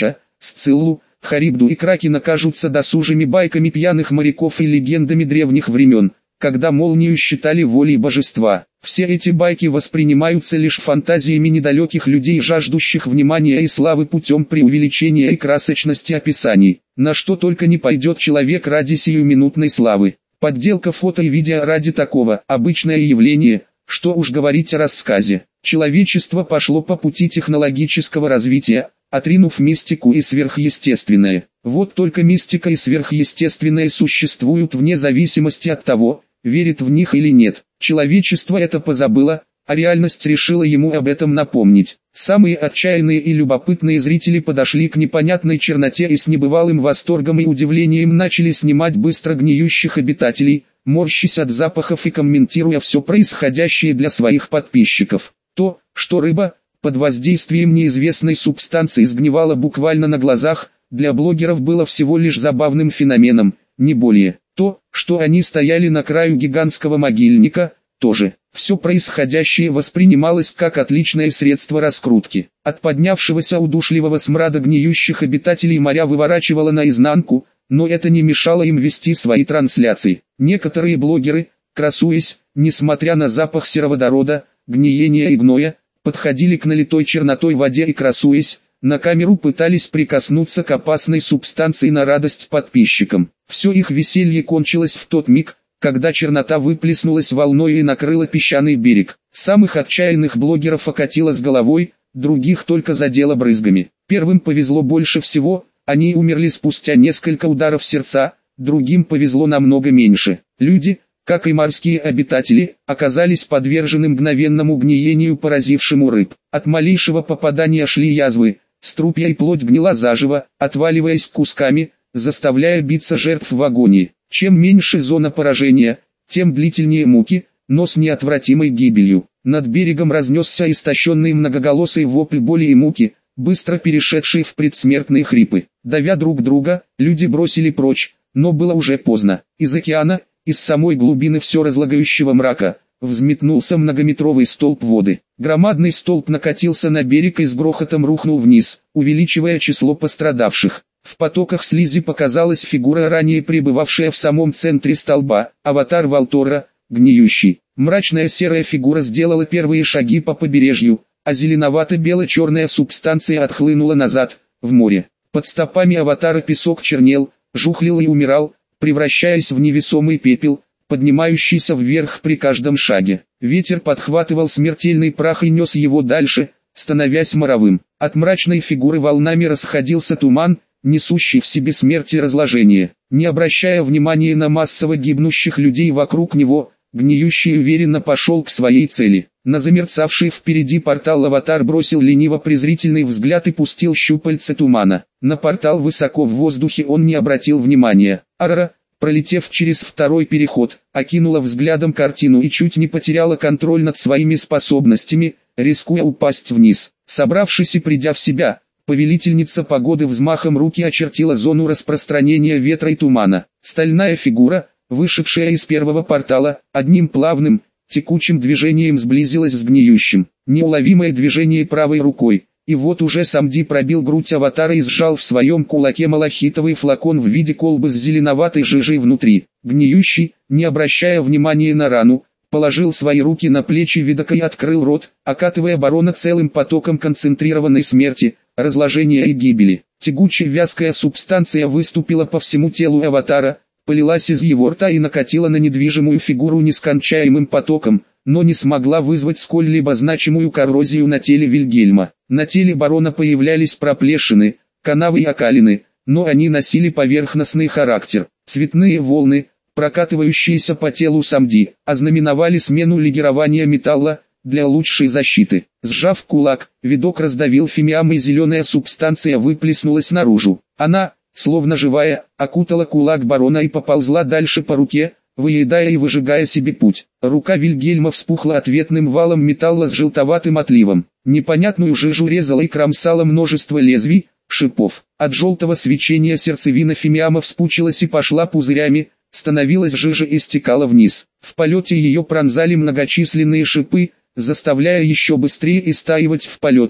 Сциллу, Харибду и Кракена кажутся досужими байками пьяных моряков и легендами древних времен, когда молнию считали волей божества. Все эти байки воспринимаются лишь фантазиями недалеких людей, жаждущих внимания и славы путем преувеличения и красочности описаний. На что только не пойдет человек ради сиюминутной славы. Подделка фото и видео ради такого – обычное явление, что уж говорить о рассказе. Человечество пошло по пути технологического развития, отринув мистику и сверхъестественное. Вот только мистика и сверхъестественное существуют вне зависимости от того, верит в них или нет. Человечество это позабыло, а реальность решила ему об этом напомнить. Самые отчаянные и любопытные зрители подошли к непонятной черноте и с небывалым восторгом и удивлением начали снимать быстро гниющих обитателей, морщась от запахов и комментируя все происходящее для своих подписчиков. То, что рыба, под воздействием неизвестной субстанции сгнивала буквально на глазах, для блогеров было всего лишь забавным феноменом, не более. То, что они стояли на краю гигантского могильника, тоже. Все происходящее воспринималось как отличное средство раскрутки. От поднявшегося удушливого смрада гниющих обитателей моря выворачивало наизнанку, но это не мешало им вести свои трансляции. Некоторые блогеры, красуясь, несмотря на запах сероводорода, гниения и гноя, подходили к налитой чернотой воде и, красуясь, на камеру пытались прикоснуться к опасной субстанции на радость подписчикам. Все их веселье кончилось в тот миг, когда чернота выплеснулась волной и накрыла песчаный берег. Самых отчаянных блогеров окатило с головой, других только задело брызгами. Первым повезло больше всего, они умерли спустя несколько ударов сердца, другим повезло намного меньше. Люди, как и морские обитатели, оказались подвержены мгновенному гниению, поразившему рыб. От малейшего попадания шли язвы, струпья и плоть гнила заживо, отваливаясь кусками, заставляя биться жертв в агонии. Чем меньше зона поражения, тем длительнее муки, но с неотвратимой гибелью. Над берегом разнесся истощенный многоголосый вопль боли и муки, быстро перешедший в предсмертные хрипы. Давя друг друга, люди бросили прочь, но было уже поздно. Из океана, из самой глубины все разлагающего мрака, взметнулся многометровый столб воды. Громадный столб накатился на берег и с грохотом рухнул вниз, увеличивая число пострадавших. В потоках слизи показалась фигура, ранее пребывавшая в самом центре столба, аватар Валтора, гниющий. Мрачная серая фигура сделала первые шаги по побережью, а зеленовато-бело-черная субстанция отхлынула назад, в море. Под стопами аватара песок чернел, жухлил и умирал, превращаясь в невесомый пепел, поднимающийся вверх при каждом шаге. Ветер подхватывал смертельный прах и нес его дальше, становясь моровым. От мрачной фигуры волнами расходился туман, несущий в себе смерть и разложение. Не обращая внимания на массово гибнущих людей вокруг него, гниющий уверенно пошел к своей цели. На замерцавший впереди портал аватар бросил лениво-презрительный взгляд и пустил щупальца тумана. На портал высоко в воздухе он не обратил внимания. Арара, пролетев через второй переход, окинула взглядом картину и чуть не потеряла контроль над своими способностями, рискуя упасть вниз. Собравшись и придя в себя, повелительница погоды взмахом руки очертила зону распространения ветра и тумана. Стальная фигура, вышедшая из первого портала, одним плавным, текучим движением сблизилась с гниющим. Неуловимое движение правой рукой, и вот уже Самди пробил грудь аватара и сжал в своем кулаке малахитовый флакон в виде колбы с зеленоватой жижей внутри. Гниющий, не обращая внимания на рану, положил свои руки на плечи видока и открыл рот, окатывая барона целым потоком концентрированной смерти, разложения и гибели. Тягучая вязкая субстанция выступила по всему телу аватара, полилась из его рта и накатила на недвижимую фигуру нескончаемым потоком, но не смогла вызвать сколь-либо значимую коррозию на теле Вильгельма. На теле барона появлялись проплешины, канавы и окалины, но они носили поверхностный характер. Цветные волны, прокатывающиеся по телу Самди, ознаменовали смену легирования металла, для лучшей защиты. Сжав кулак, видок раздавил фимиам, и зеленая субстанция выплеснулась наружу. Она, словно живая, окутала кулак барона и поползла дальше по руке, выедая и выжигая себе путь. Рука Вильгельма вспухла ответным валом металла с желтоватым отливом. Непонятную жижу резала и кромсала множество лезвий, шипов. От желтого свечения сердцевина фимиама вспучилась и пошла пузырями, становилась жижа и стекала вниз. В полете ее пронзали многочисленные шипы, заставляя еще быстрее истаивать в полете,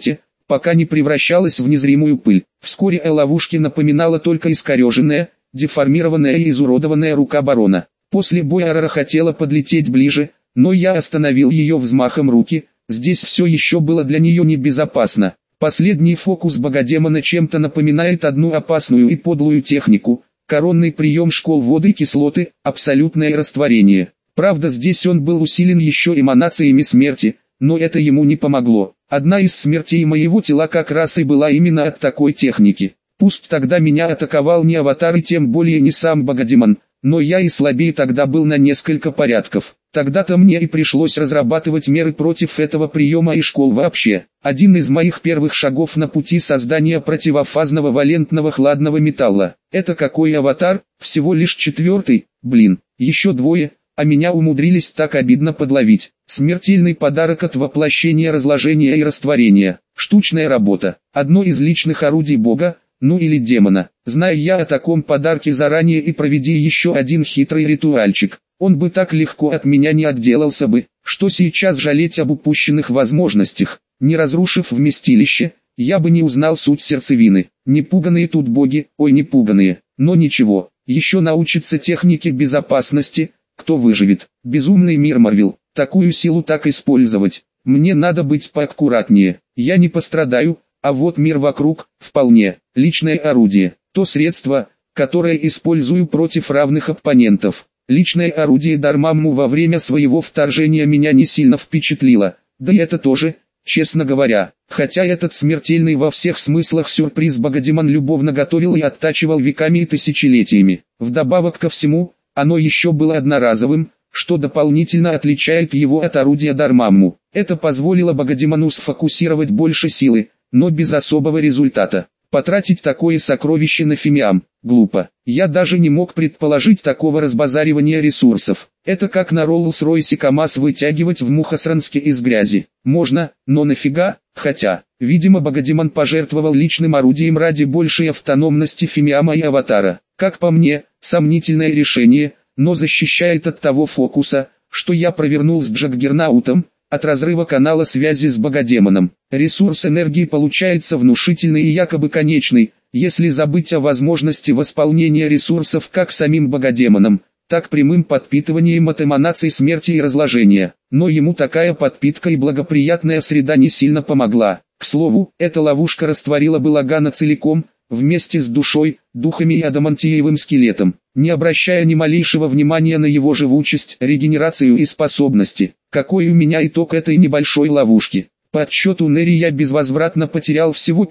пока не превращалась в незримую пыль. Вскоре о ловушке напоминала только искореженная, деформированная и изуродованная рука барона. После боя Арара хотела подлететь ближе, но я остановил ее взмахом руки. Здесь все еще было для нее небезопасно. Последний фокус богодемона чем-то напоминает одну опасную и подлую технику. Коронный прием школ воды и кислоты, абсолютное растворение. Правда, здесь он был усилен еще эманациями смерти, но это ему не помогло. Одна из смертей моего тела как раз и была именно от такой техники. Пусть тогда меня атаковал не аватар и тем более не сам богодемон, но я и слабее тогда был на несколько порядков. Тогда-то мне и пришлось разрабатывать меры против этого приема и школ вообще. Один из моих первых шагов на пути создания противофазного валентного хладного металла. Это какой аватар? Всего лишь 4-й, блин, еще 2, а меня умудрились так обидно подловить. Смертельный подарок от воплощения разложения и растворения. Штучная работа. Одно из личных орудий бога, ну или демона. Зная я о таком подарке заранее и проведи еще один хитрый ритуальчик, он бы так легко от меня не отделался бы, что сейчас жалеть об упущенных возможностях. Не разрушив вместилище, я бы не узнал суть сердцевины. Не пуганые тут боги, ой не пуганые, но ничего, еще научится технике безопасности, кто выживет. Безумный мир Марвел, такую силу так использовать, мне надо быть поаккуратнее, я не пострадаю, а вот мир вокруг, вполне, личное орудие, то средство, которое использую против равных оппонентов. Личное орудие Дармамму во время своего вторжения меня не сильно впечатлило, да и это тоже, честно говоря, хотя этот смертельный во всех смыслах сюрприз богодемон любовно готовил и оттачивал веками и тысячелетиями. Вдобавок ко всему, оно еще было одноразовым, что дополнительно отличает его от орудия Дармамму. Это позволило богодемону сфокусировать больше силы, но без особого результата. Потратить такое сокровище на фимиам – глупо. Я даже не мог предположить такого разбазаривания ресурсов. Это как на Роллс-Ройсе КамАЗ вытягивать в Мухосранске из грязи. Можно, но нафига? Хотя, видимо богодемон пожертвовал личным орудием ради большей автономности фимиама и аватара. Как по мне, сомнительное решение, но защищает от того фокуса, что я провернул с Джаггернаутом, от разрыва канала связи с богодемоном. Ресурс энергии получается внушительный и якобы конечный, если забыть о возможности восполнения ресурсов как самим богодемоном, так прямым подпитыванием от эманаций смерти и разложения. Но ему такая подпитка и благоприятная среда не сильно помогла. К слову, эта ловушка растворила бы Лагана целиком, вместе с душой, духами и адамантиевым скелетом, не обращая ни малейшего внимания на его живучесть, регенерацию и способности. Какой у меня итог этой небольшой ловушки? По отсчету Нери я безвозвратно потерял всего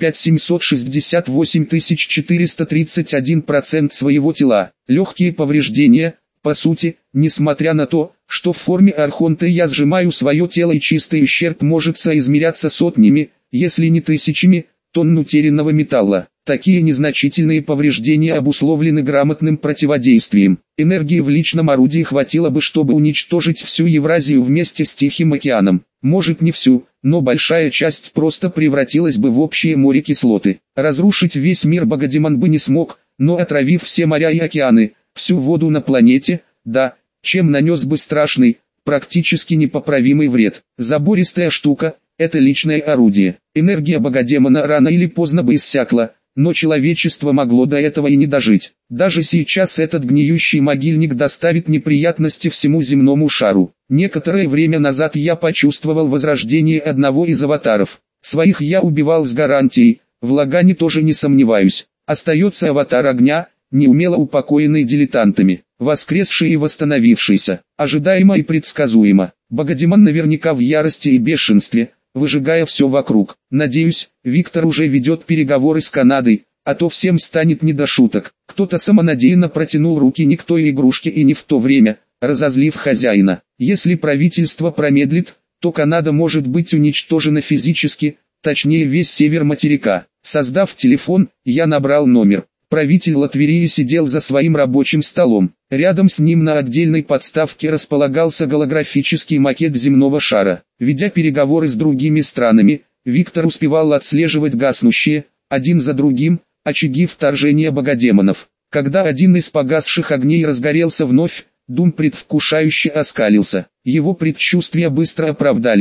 5768 431% своего тела. Легкие повреждения, по сути, несмотря на то, что в форме архонта я сжимаю свое тело и чистый ущерб может соизмеряться сотнями, если не тысячами, тонн утерянного металла. Такие незначительные повреждения обусловлены грамотным противодействием. Энергии в личном орудии хватило бы, чтобы уничтожить всю Евразию вместе с Тихим океаном. Может не всю, но большая часть просто превратилась бы в общее море кислоты. Разрушить весь мир богодемон бы не смог, но отравив все моря и океаны, всю воду на планете, да, чем нанес бы страшный, практически непоправимый вред. Забористая штука, это личное орудие. Энергия богодемона рано или поздно бы иссякла, но человечество могло до этого и не дожить. Даже сейчас этот гниющий могильник доставит неприятности всему земному шару. Некоторое время назад я почувствовал возрождение одного из аватаров. Своих я убивал с гарантией, в Лагане тоже не сомневаюсь. Остается аватар огня, неумело упокоенный дилетантами, воскресший и восстановившийся. Ожидаемо и предсказуемо. Богодемон наверняка в ярости и бешенстве, выжигая все вокруг. Надеюсь, Виктор уже ведет переговоры с Канадой, а то всем станет не до шуток. Кто-то самонадеянно протянул руки не к той игрушке и не в то время, разозлив хозяина. Если правительство промедлит, то Канада может быть уничтожена физически, точнее весь север материка. Создав телефон, я набрал номер. Правитель Латверии сидел за своим рабочим столом. Рядом с ним на отдельной подставке располагался голографический макет земного шара. Ведя переговоры с другими странами, Виктор успевал отслеживать гаснущие, один за другим, очаги вторжения богодемонов. Когда один из погасших огней разгорелся вновь, Дум предвкушающе оскалился. Его предчувствия быстро оправдались.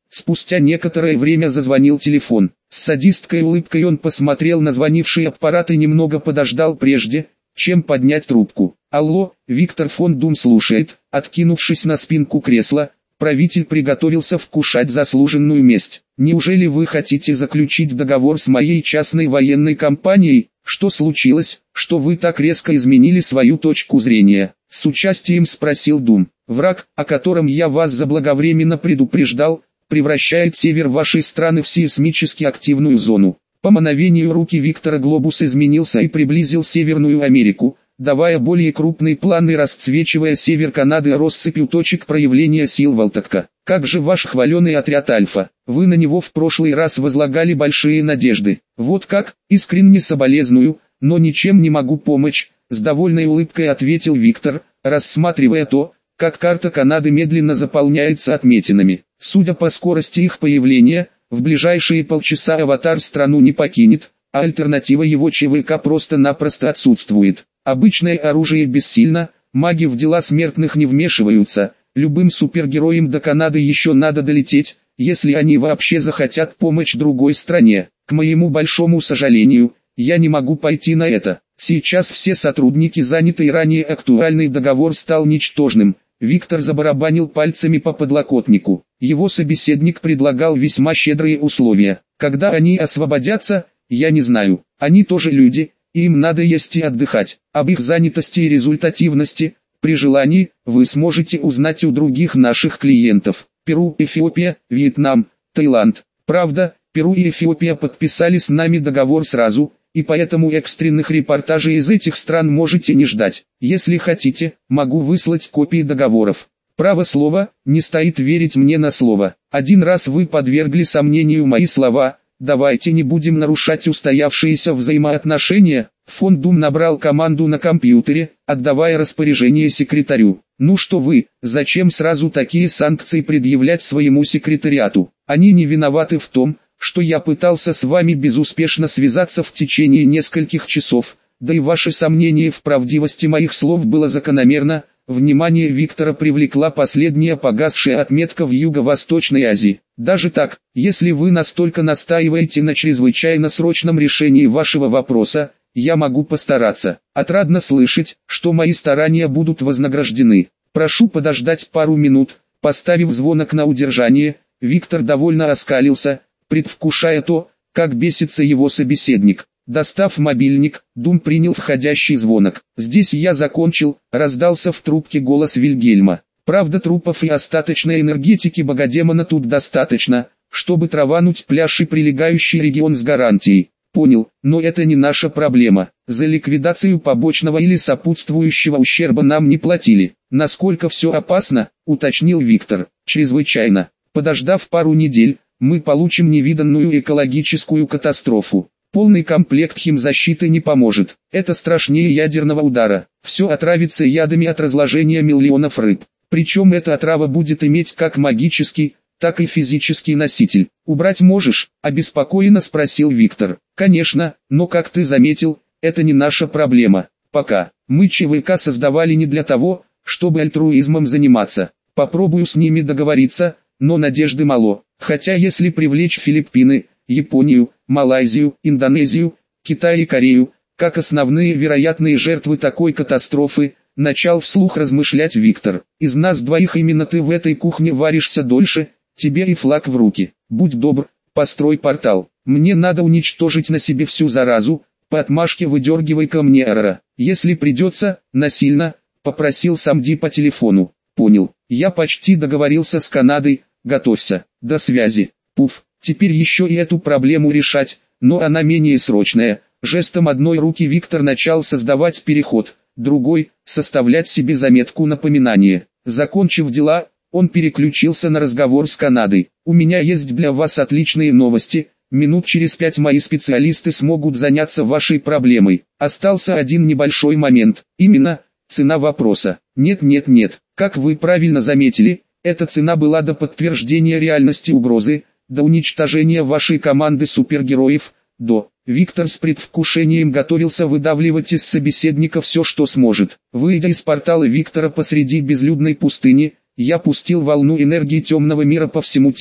Спустя некоторое время зазвонил телефон. С садистской улыбкой он посмотрел на звонивший аппарат и немного подождал прежде, чем поднять трубку. «Алло, Виктор фон Дум слушает». Откинувшись на спинку кресла, правитель приготовился вкушать заслуженную месть. «Неужели вы хотите заключить договор с моей частной военной компанией? Что случилось, что вы так резко изменили свою точку зрения?» С участием спросил Дум. «Враг, о котором я вас заблаговременно предупреждал, превращает север вашей страны в сейсмически активную зону». По мановению руки Виктора глобус изменился и приблизил Северную Америку, давая более крупный план и расцвечивая север Канады россыпью точек проявления сил Валтакка. «Как же ваш хваленый отряд Альфа? Вы на него в прошлый раз возлагали большие надежды». «Вот как, искренне соболезную, но ничем не могу помочь», с довольной улыбкой ответил Виктор, рассматривая то, как карта Канады медленно заполняется отметинами. Судя по скорости их появления, в ближайшие полчаса аватар страну не покинет, а альтернатива его ЧВК просто-напросто отсутствует. Обычное оружие бессильно, маги в дела смертных не вмешиваются, любым супергероям до Канады еще надо долететь, если они вообще захотят помочь другой стране. К моему большому сожалению, я не могу пойти на это. Сейчас все сотрудники заняты и ранее актуальный договор стал ничтожным. Виктор забарабанил пальцами по подлокотнику. Его собеседник предлагал весьма щедрые условия. Когда они освободятся, я не знаю. Они тоже люди, и им надо есть и отдыхать. Об их занятости и результативности, при желании, вы сможете узнать у других наших клиентов. Перу, Эфиопия, Вьетнам, Таиланд. Правда, Перу и Эфиопия подписали с нами договор сразу, и поэтому экстренных репортажей из этих стран можете не ждать. Если хотите, могу выслать копии договоров. Право слово, не стоит верить мне на слово. Один раз вы подвергли сомнению мои слова, давайте не будем нарушать устоявшиеся взаимоотношения. Фон Дум набрал команду на компьютере, отдавая распоряжение секретарю. «Ну что вы, зачем сразу такие санкции предъявлять своему секретариату? Они не виноваты в том, что я пытался с вами безуспешно связаться в течение нескольких часов, да и ваше сомнение в правдивости моих слов было закономерно». Внимание Виктора привлекла последняя погасшая отметка в Юго-Восточной Азии. «Даже так, если вы настолько настаиваете на чрезвычайно срочном решении вашего вопроса, я могу постараться. Отрадно слышать, что мои старания будут вознаграждены. Прошу подождать пару минут». Поставив звонок на удержание, Виктор довольно оскалился, предвкушая то, как бесится его собеседник. Достав мобильник, Дум принял входящий звонок. «Здесь я закончил», — раздался в трубке голос Вильгельма. «Правда, трупов и остаточной энергетики богодемона тут достаточно, чтобы травануть пляж и прилегающий регион с гарантией». «Понял, но это не наша проблема. За ликвидацию побочного или сопутствующего ущерба нам не платили». «Насколько все опасно?» — уточнил Виктор. «Чрезвычайно. Подождав пару недель, мы получим невиданную экологическую катастрофу. Полный комплект химзащиты не поможет. Это страшнее ядерного удара. Все отравится ядами от разложения миллионов рыб. Причем эта отрава будет иметь как магический, так и физический носитель. Убрать можешь?» — обеспокоенно спросил Виктор. «Конечно, но как ты заметил, это не наша проблема. Пока. Мы ЧВК создавали не для того, чтобы альтруизмом заниматься. Попробую с ними договориться, но надежды мало. Хотя если привлечь Филиппины, Японию, Малайзию, Индонезию, Китай и Корею, как основные вероятные жертвы такой катастрофы, начал вслух размышлять Виктор. Из нас двоих именно ты в этой кухне варишься дольше, тебе и флаг в руки. Будь добр, построй портал. Мне надо уничтожить на себе всю заразу, по отмашке выдергивай ко мне Эрора. Если придется, насильно, попросил Самди по телефону. Понял, я почти договорился с Канадой, готовься, до связи. Пуф. Теперь еще и эту проблему решать, но она менее срочная. Жестом одной руки Виктор начал создавать переход, другой – составлять себе заметку напоминания. Закончив дела, он переключился на разговор с Канадой. «У меня есть для вас отличные новости, минут через 5 мои специалисты смогут заняться вашей проблемой. Остался один небольшой момент, именно цена вопроса. Нет, как вы правильно заметили, эта цена была до подтверждения реальности угрозы, до уничтожения вашей команды супергероев, до». Виктор с предвкушением готовился выдавливать из собеседника все, что сможет. Выйдя из портала Виктора посреди безлюдной пустыни, я пустил волну энергии темного мира по всему телу.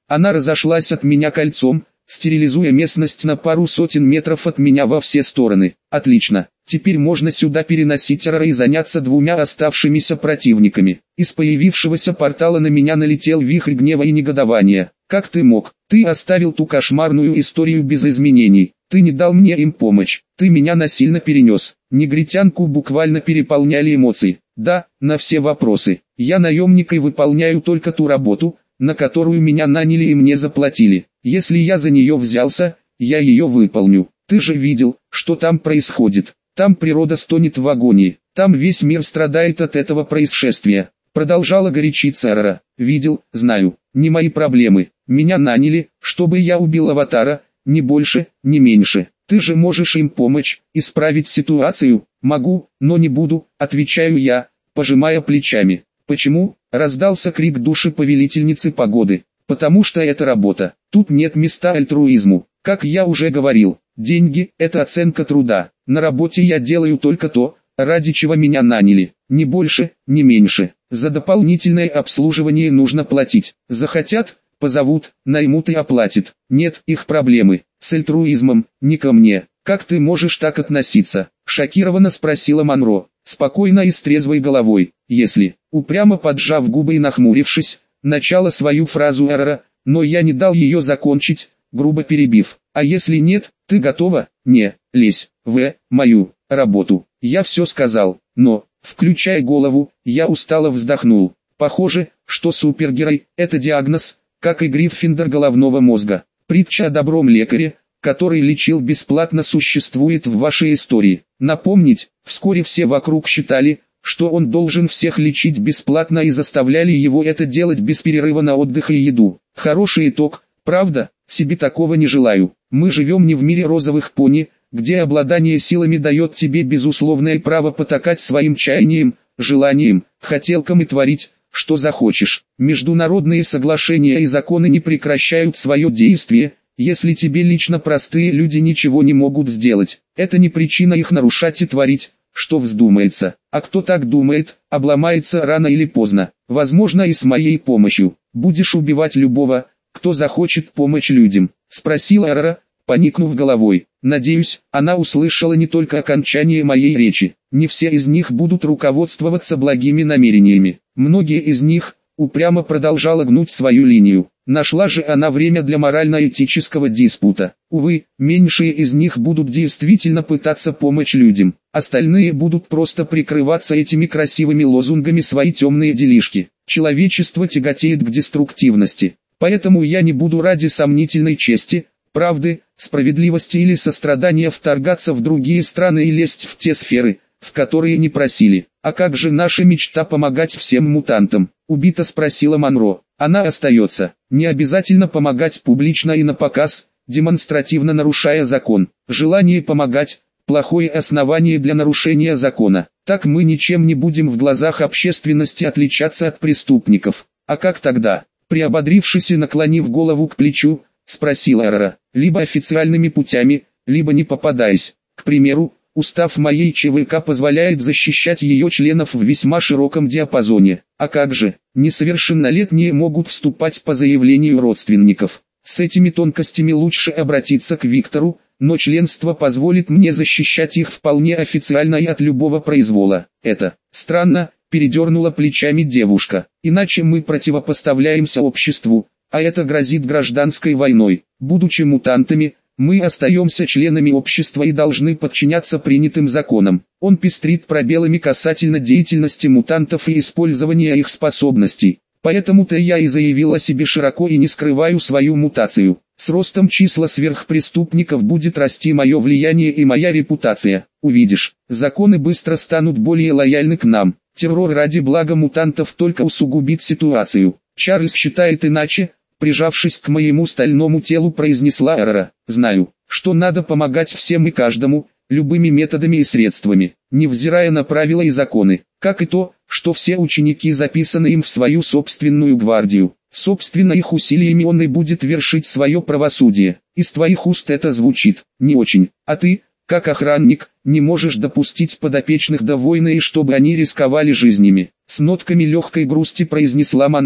Она разошлась от меня кольцом, стерилизуя местность на пару сотен метров от меня во все стороны. Отлично, теперь можно сюда переносить Арара и заняться двумя оставшимися противниками. Из появившегося портала на меня налетел вихрь гнева и негодования. Как ты мог? Ты оставил ту кошмарную историю без изменений. Ты не дал мне им помощь. Ты меня насильно перенес. Негритянку буквально переполняли эмоции. Да, на все вопросы. Я наемник и выполняю только ту работу, на которую меня наняли и мне заплатили. Если я за нее взялся, я ее выполню. Ты же видел, что там происходит. Там природа стонет в агонии. Там весь мир страдает от этого происшествия. Продолжала горячиться Арара. Видел, знаю. Не мои проблемы. Меня наняли, чтобы я убил Аватара, ни больше, ни меньше. Ты же можешь им помочь, исправить ситуацию. Могу, но не буду, отвечаю я, пожимая плечами. Почему? Раздался крик души повелительницы погоды. Потому что это работа. Тут нет места альтруизму. Как я уже говорил, деньги – это оценка труда. На работе я делаю только то, ради чего меня наняли. Ни больше, ни меньше. За дополнительное обслуживание нужно платить. Захотят – позовут, наймут и оплатят. Нет, их проблемы. С альтруизмом, не ко мне. Как ты можешь так относиться? Шокированно спросила Монро, спокойно и с трезвой головой. Если, упрямо поджав губы и нахмурившись, начала свою фразу Арара, но я не дал ее закончить, грубо перебив. А если нет, ты готова? Не, лезь в мою работу. Я все сказал, но, включая голову, я устало вздохнул. Похоже, что супергерой – это диагноз, как и Гриффиндор головного мозга. Притча о добром лекаре, который лечил бесплатно, существует в вашей истории. Напомнить, вскоре все вокруг считали, что он должен всех лечить бесплатно и заставляли его это делать без перерыва на отдых и еду. Хороший итог, правда? Себе такого не желаю. Мы живем не в мире розовых пони, где обладание силами дает тебе безусловное право потакать своим чаяниям, желаниям, хотелкам и творить, что захочешь. Международные соглашения и законы не прекращают свое действие, если тебе лично простые люди ничего не могут сделать. Это не причина их нарушать и творить, что вздумается. А кто так думает, обломается рано или поздно. Возможно, и с моей помощью. Будешь убивать любого, кто захочет помочь людям? Спросила Арара, поникнув головой. Надеюсь, она услышала не только окончание моей речи. Не все из них будут руководствоваться благими намерениями. Многие из них упрямо продолжала гнуть свою линию. Нашла же она время для морально-этического диспута. Увы, меньшие из них будут действительно пытаться помочь людям. Остальные будут просто прикрываться этими красивыми лозунгами свои темные делишки. Человечество тяготеет к деструктивности. Поэтому я не буду ради сомнительной чести, правды, справедливости или сострадания вторгаться в другие страны и лезть в те сферы, в которые не просили. А как же наша мечта помогать всем мутантам? Убито спросила Монро. Она остается. Не обязательно помогать публично и напоказ, демонстративно нарушая закон. Желание помогать – плохое основание для нарушения закона. Так мы ничем не будем в глазах общественности отличаться от преступников. А как тогда? Приободрившись и наклонив голову к плечу, спросила Арара. Либо официальными путями, либо не попадаясь. К примеру, устав моей ЧВК позволяет защищать ее членов в весьма широком диапазоне. А как же, несовершеннолетние могут вступать по заявлению родственников. С этими тонкостями лучше обратиться к Виктору, но членство позволит мне защищать их вполне официально и от любого произвола. Это странно, передернула плечами девушка. Иначе мы противопоставляемся обществу, а это грозит гражданской войной. Будучи мутантами, мы остаемся членами общества и должны подчиняться принятым законам. Он пестрит пробелами касательно деятельности мутантов и использования их способностей. Поэтому-то я и заявил о себе широко и не скрываю свою мутацию. С ростом числа сверхпреступников будет расти мое влияние и моя репутация. Увидишь, законы быстро станут более лояльны к нам. Террор ради блага мутантов только усугубит ситуацию. Чарльз считает иначе, прижавшись к моему стальному телу, произнесла Арара. Знаю, что надо помогать всем и каждому, любыми методами и средствами, невзирая на правила и законы, как и то, что все ученики записаны им в свою собственную гвардию. Собственно, их усилиями он и будет вершить свое правосудие. Из твоих уст это звучит не очень, а ты, как охранник, не можешь допустить подопечных до войны и чтобы они рисковали жизнями. С нотками легкой грусти произнесла Монро.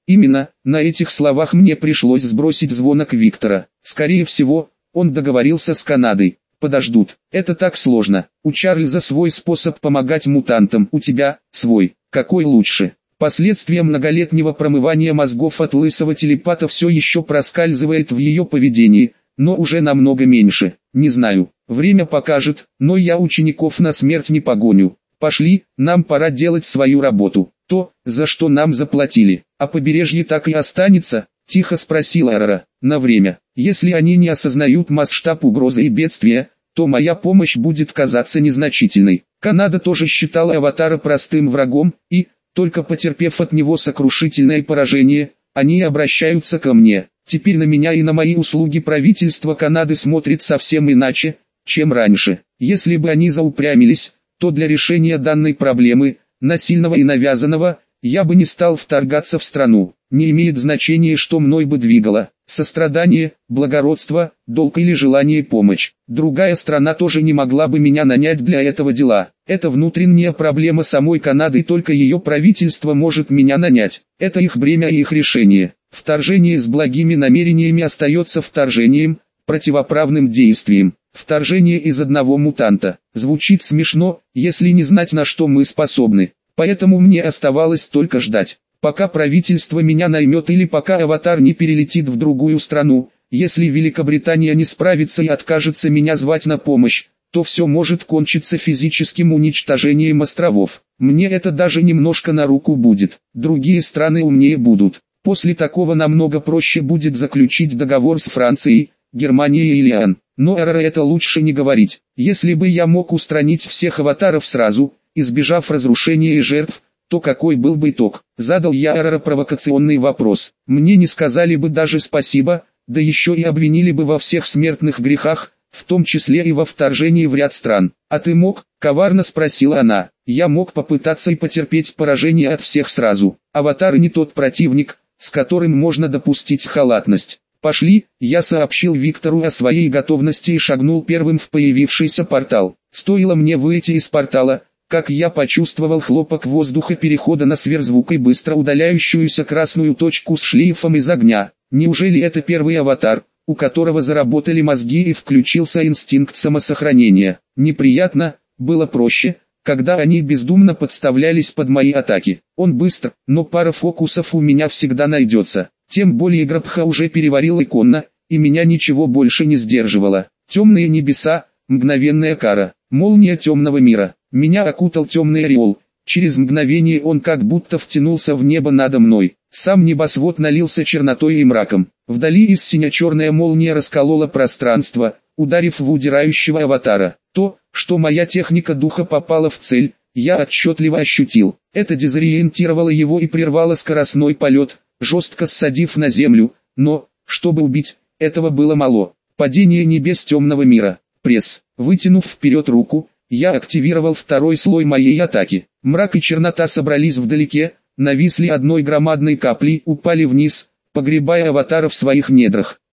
Именно, на этих словах мне пришлось сбросить звонок Виктора. Скорее всего, он договорился с Канадой. Подождут. Это так сложно. У Чарльза свой способ помогать мутантам, у тебя свой. Какой лучше? Последствия многолетнего промывания мозгов от лысого телепата все еще проскальзывает в ее поведении, но уже намного меньше. Не знаю, время покажет, но я учеников на смерть не погоню. Пошли, нам пора делать свою работу. То, за что нам заплатили. А побережье так и останется? Тихо спросила Арара. На время. Если они не осознают масштаб угрозы и бедствия, то моя помощь будет казаться незначительной. Канада тоже считала Аватара простым врагом, и, только потерпев от него сокрушительное поражение, они обращаются ко мне. Теперь на меня и на мои услуги правительство Канады смотрит совсем иначе, чем раньше. Если бы они заупрямились, то для решения данной проблемы, насильного и навязанного, я бы не стал вторгаться в страну. Не имеет значения, что мной бы двигало: сострадание, благородство, долг или желание помочь. Другая страна тоже не могла бы меня нанять для этого дела. Это внутренняя проблема самой Канады, и только ее правительство может меня нанять. Это их бремя и их решение. Вторжение с благими намерениями остается вторжением, противоправным действием. Вторжение из одного мутанта. Звучит смешно, если не знать, на что мы способны. Поэтому мне оставалось только ждать, пока правительство меня наймет или пока Аватар не перелетит в другую страну. Если Великобритания не справится и откажется меня звать на помощь, то все может кончиться физическим уничтожением островов. Мне это даже немножко на руку будет. Другие страны умнее будут. После такого намного проще будет заключить договор с Францией, Германией или Ан. Но Арара это лучше не говорить. Если бы я мог устранить всех аватаров сразу, избежав разрушения и жертв, то какой был бы итог? Задал я Арара провокационный вопрос. Мне не сказали бы даже спасибо, да еще и обвинили бы во всех смертных грехах, в том числе и во вторжении в ряд стран. А ты мог? Коварно спросила она. Я мог попытаться и потерпеть поражение от всех сразу. Аватар не тот противник, с которым можно допустить халатность. «Пошли», я сообщил Виктору о своей готовности и шагнул первым в появившийся портал. Стоило мне выйти из портала, как я почувствовал хлопок воздуха перехода на сверхзвук и быстро удаляющуюся красную точку с шлейфом из огня. Неужели это первый аватар, у которого заработали мозги и включился инстинкт самосохранения? Неприятно, было проще, когда они бездумно подставлялись под мои атаки. Он быстр, но пара фокусов у меня всегда найдется. Тем более Грабха уже переварил иконно, и меня ничего больше не сдерживало. Темные небеса, мгновенная кара, молния темного мира. Меня окутал темный ореол. Через мгновение он как будто втянулся в небо надо мной. Сам небосвод налился чернотой и мраком. Вдали из сине-черная молния расколола пространство, ударив в удирающего аватара. То, что моя техника духа попала в цель, я отчетливо ощутил. Это дезориентировало его и прервало скоростной полет, жестко ссадив на землю, но, чтобы убить, этого было мало. Падение небес темного мира. Пресс. Вытянув вперед руку, я активировал второй слой моей атаки. Мрак и чернота собрались вдалеке, нависли одной громадной каплей, упали вниз, погребая аватара в своих недрах.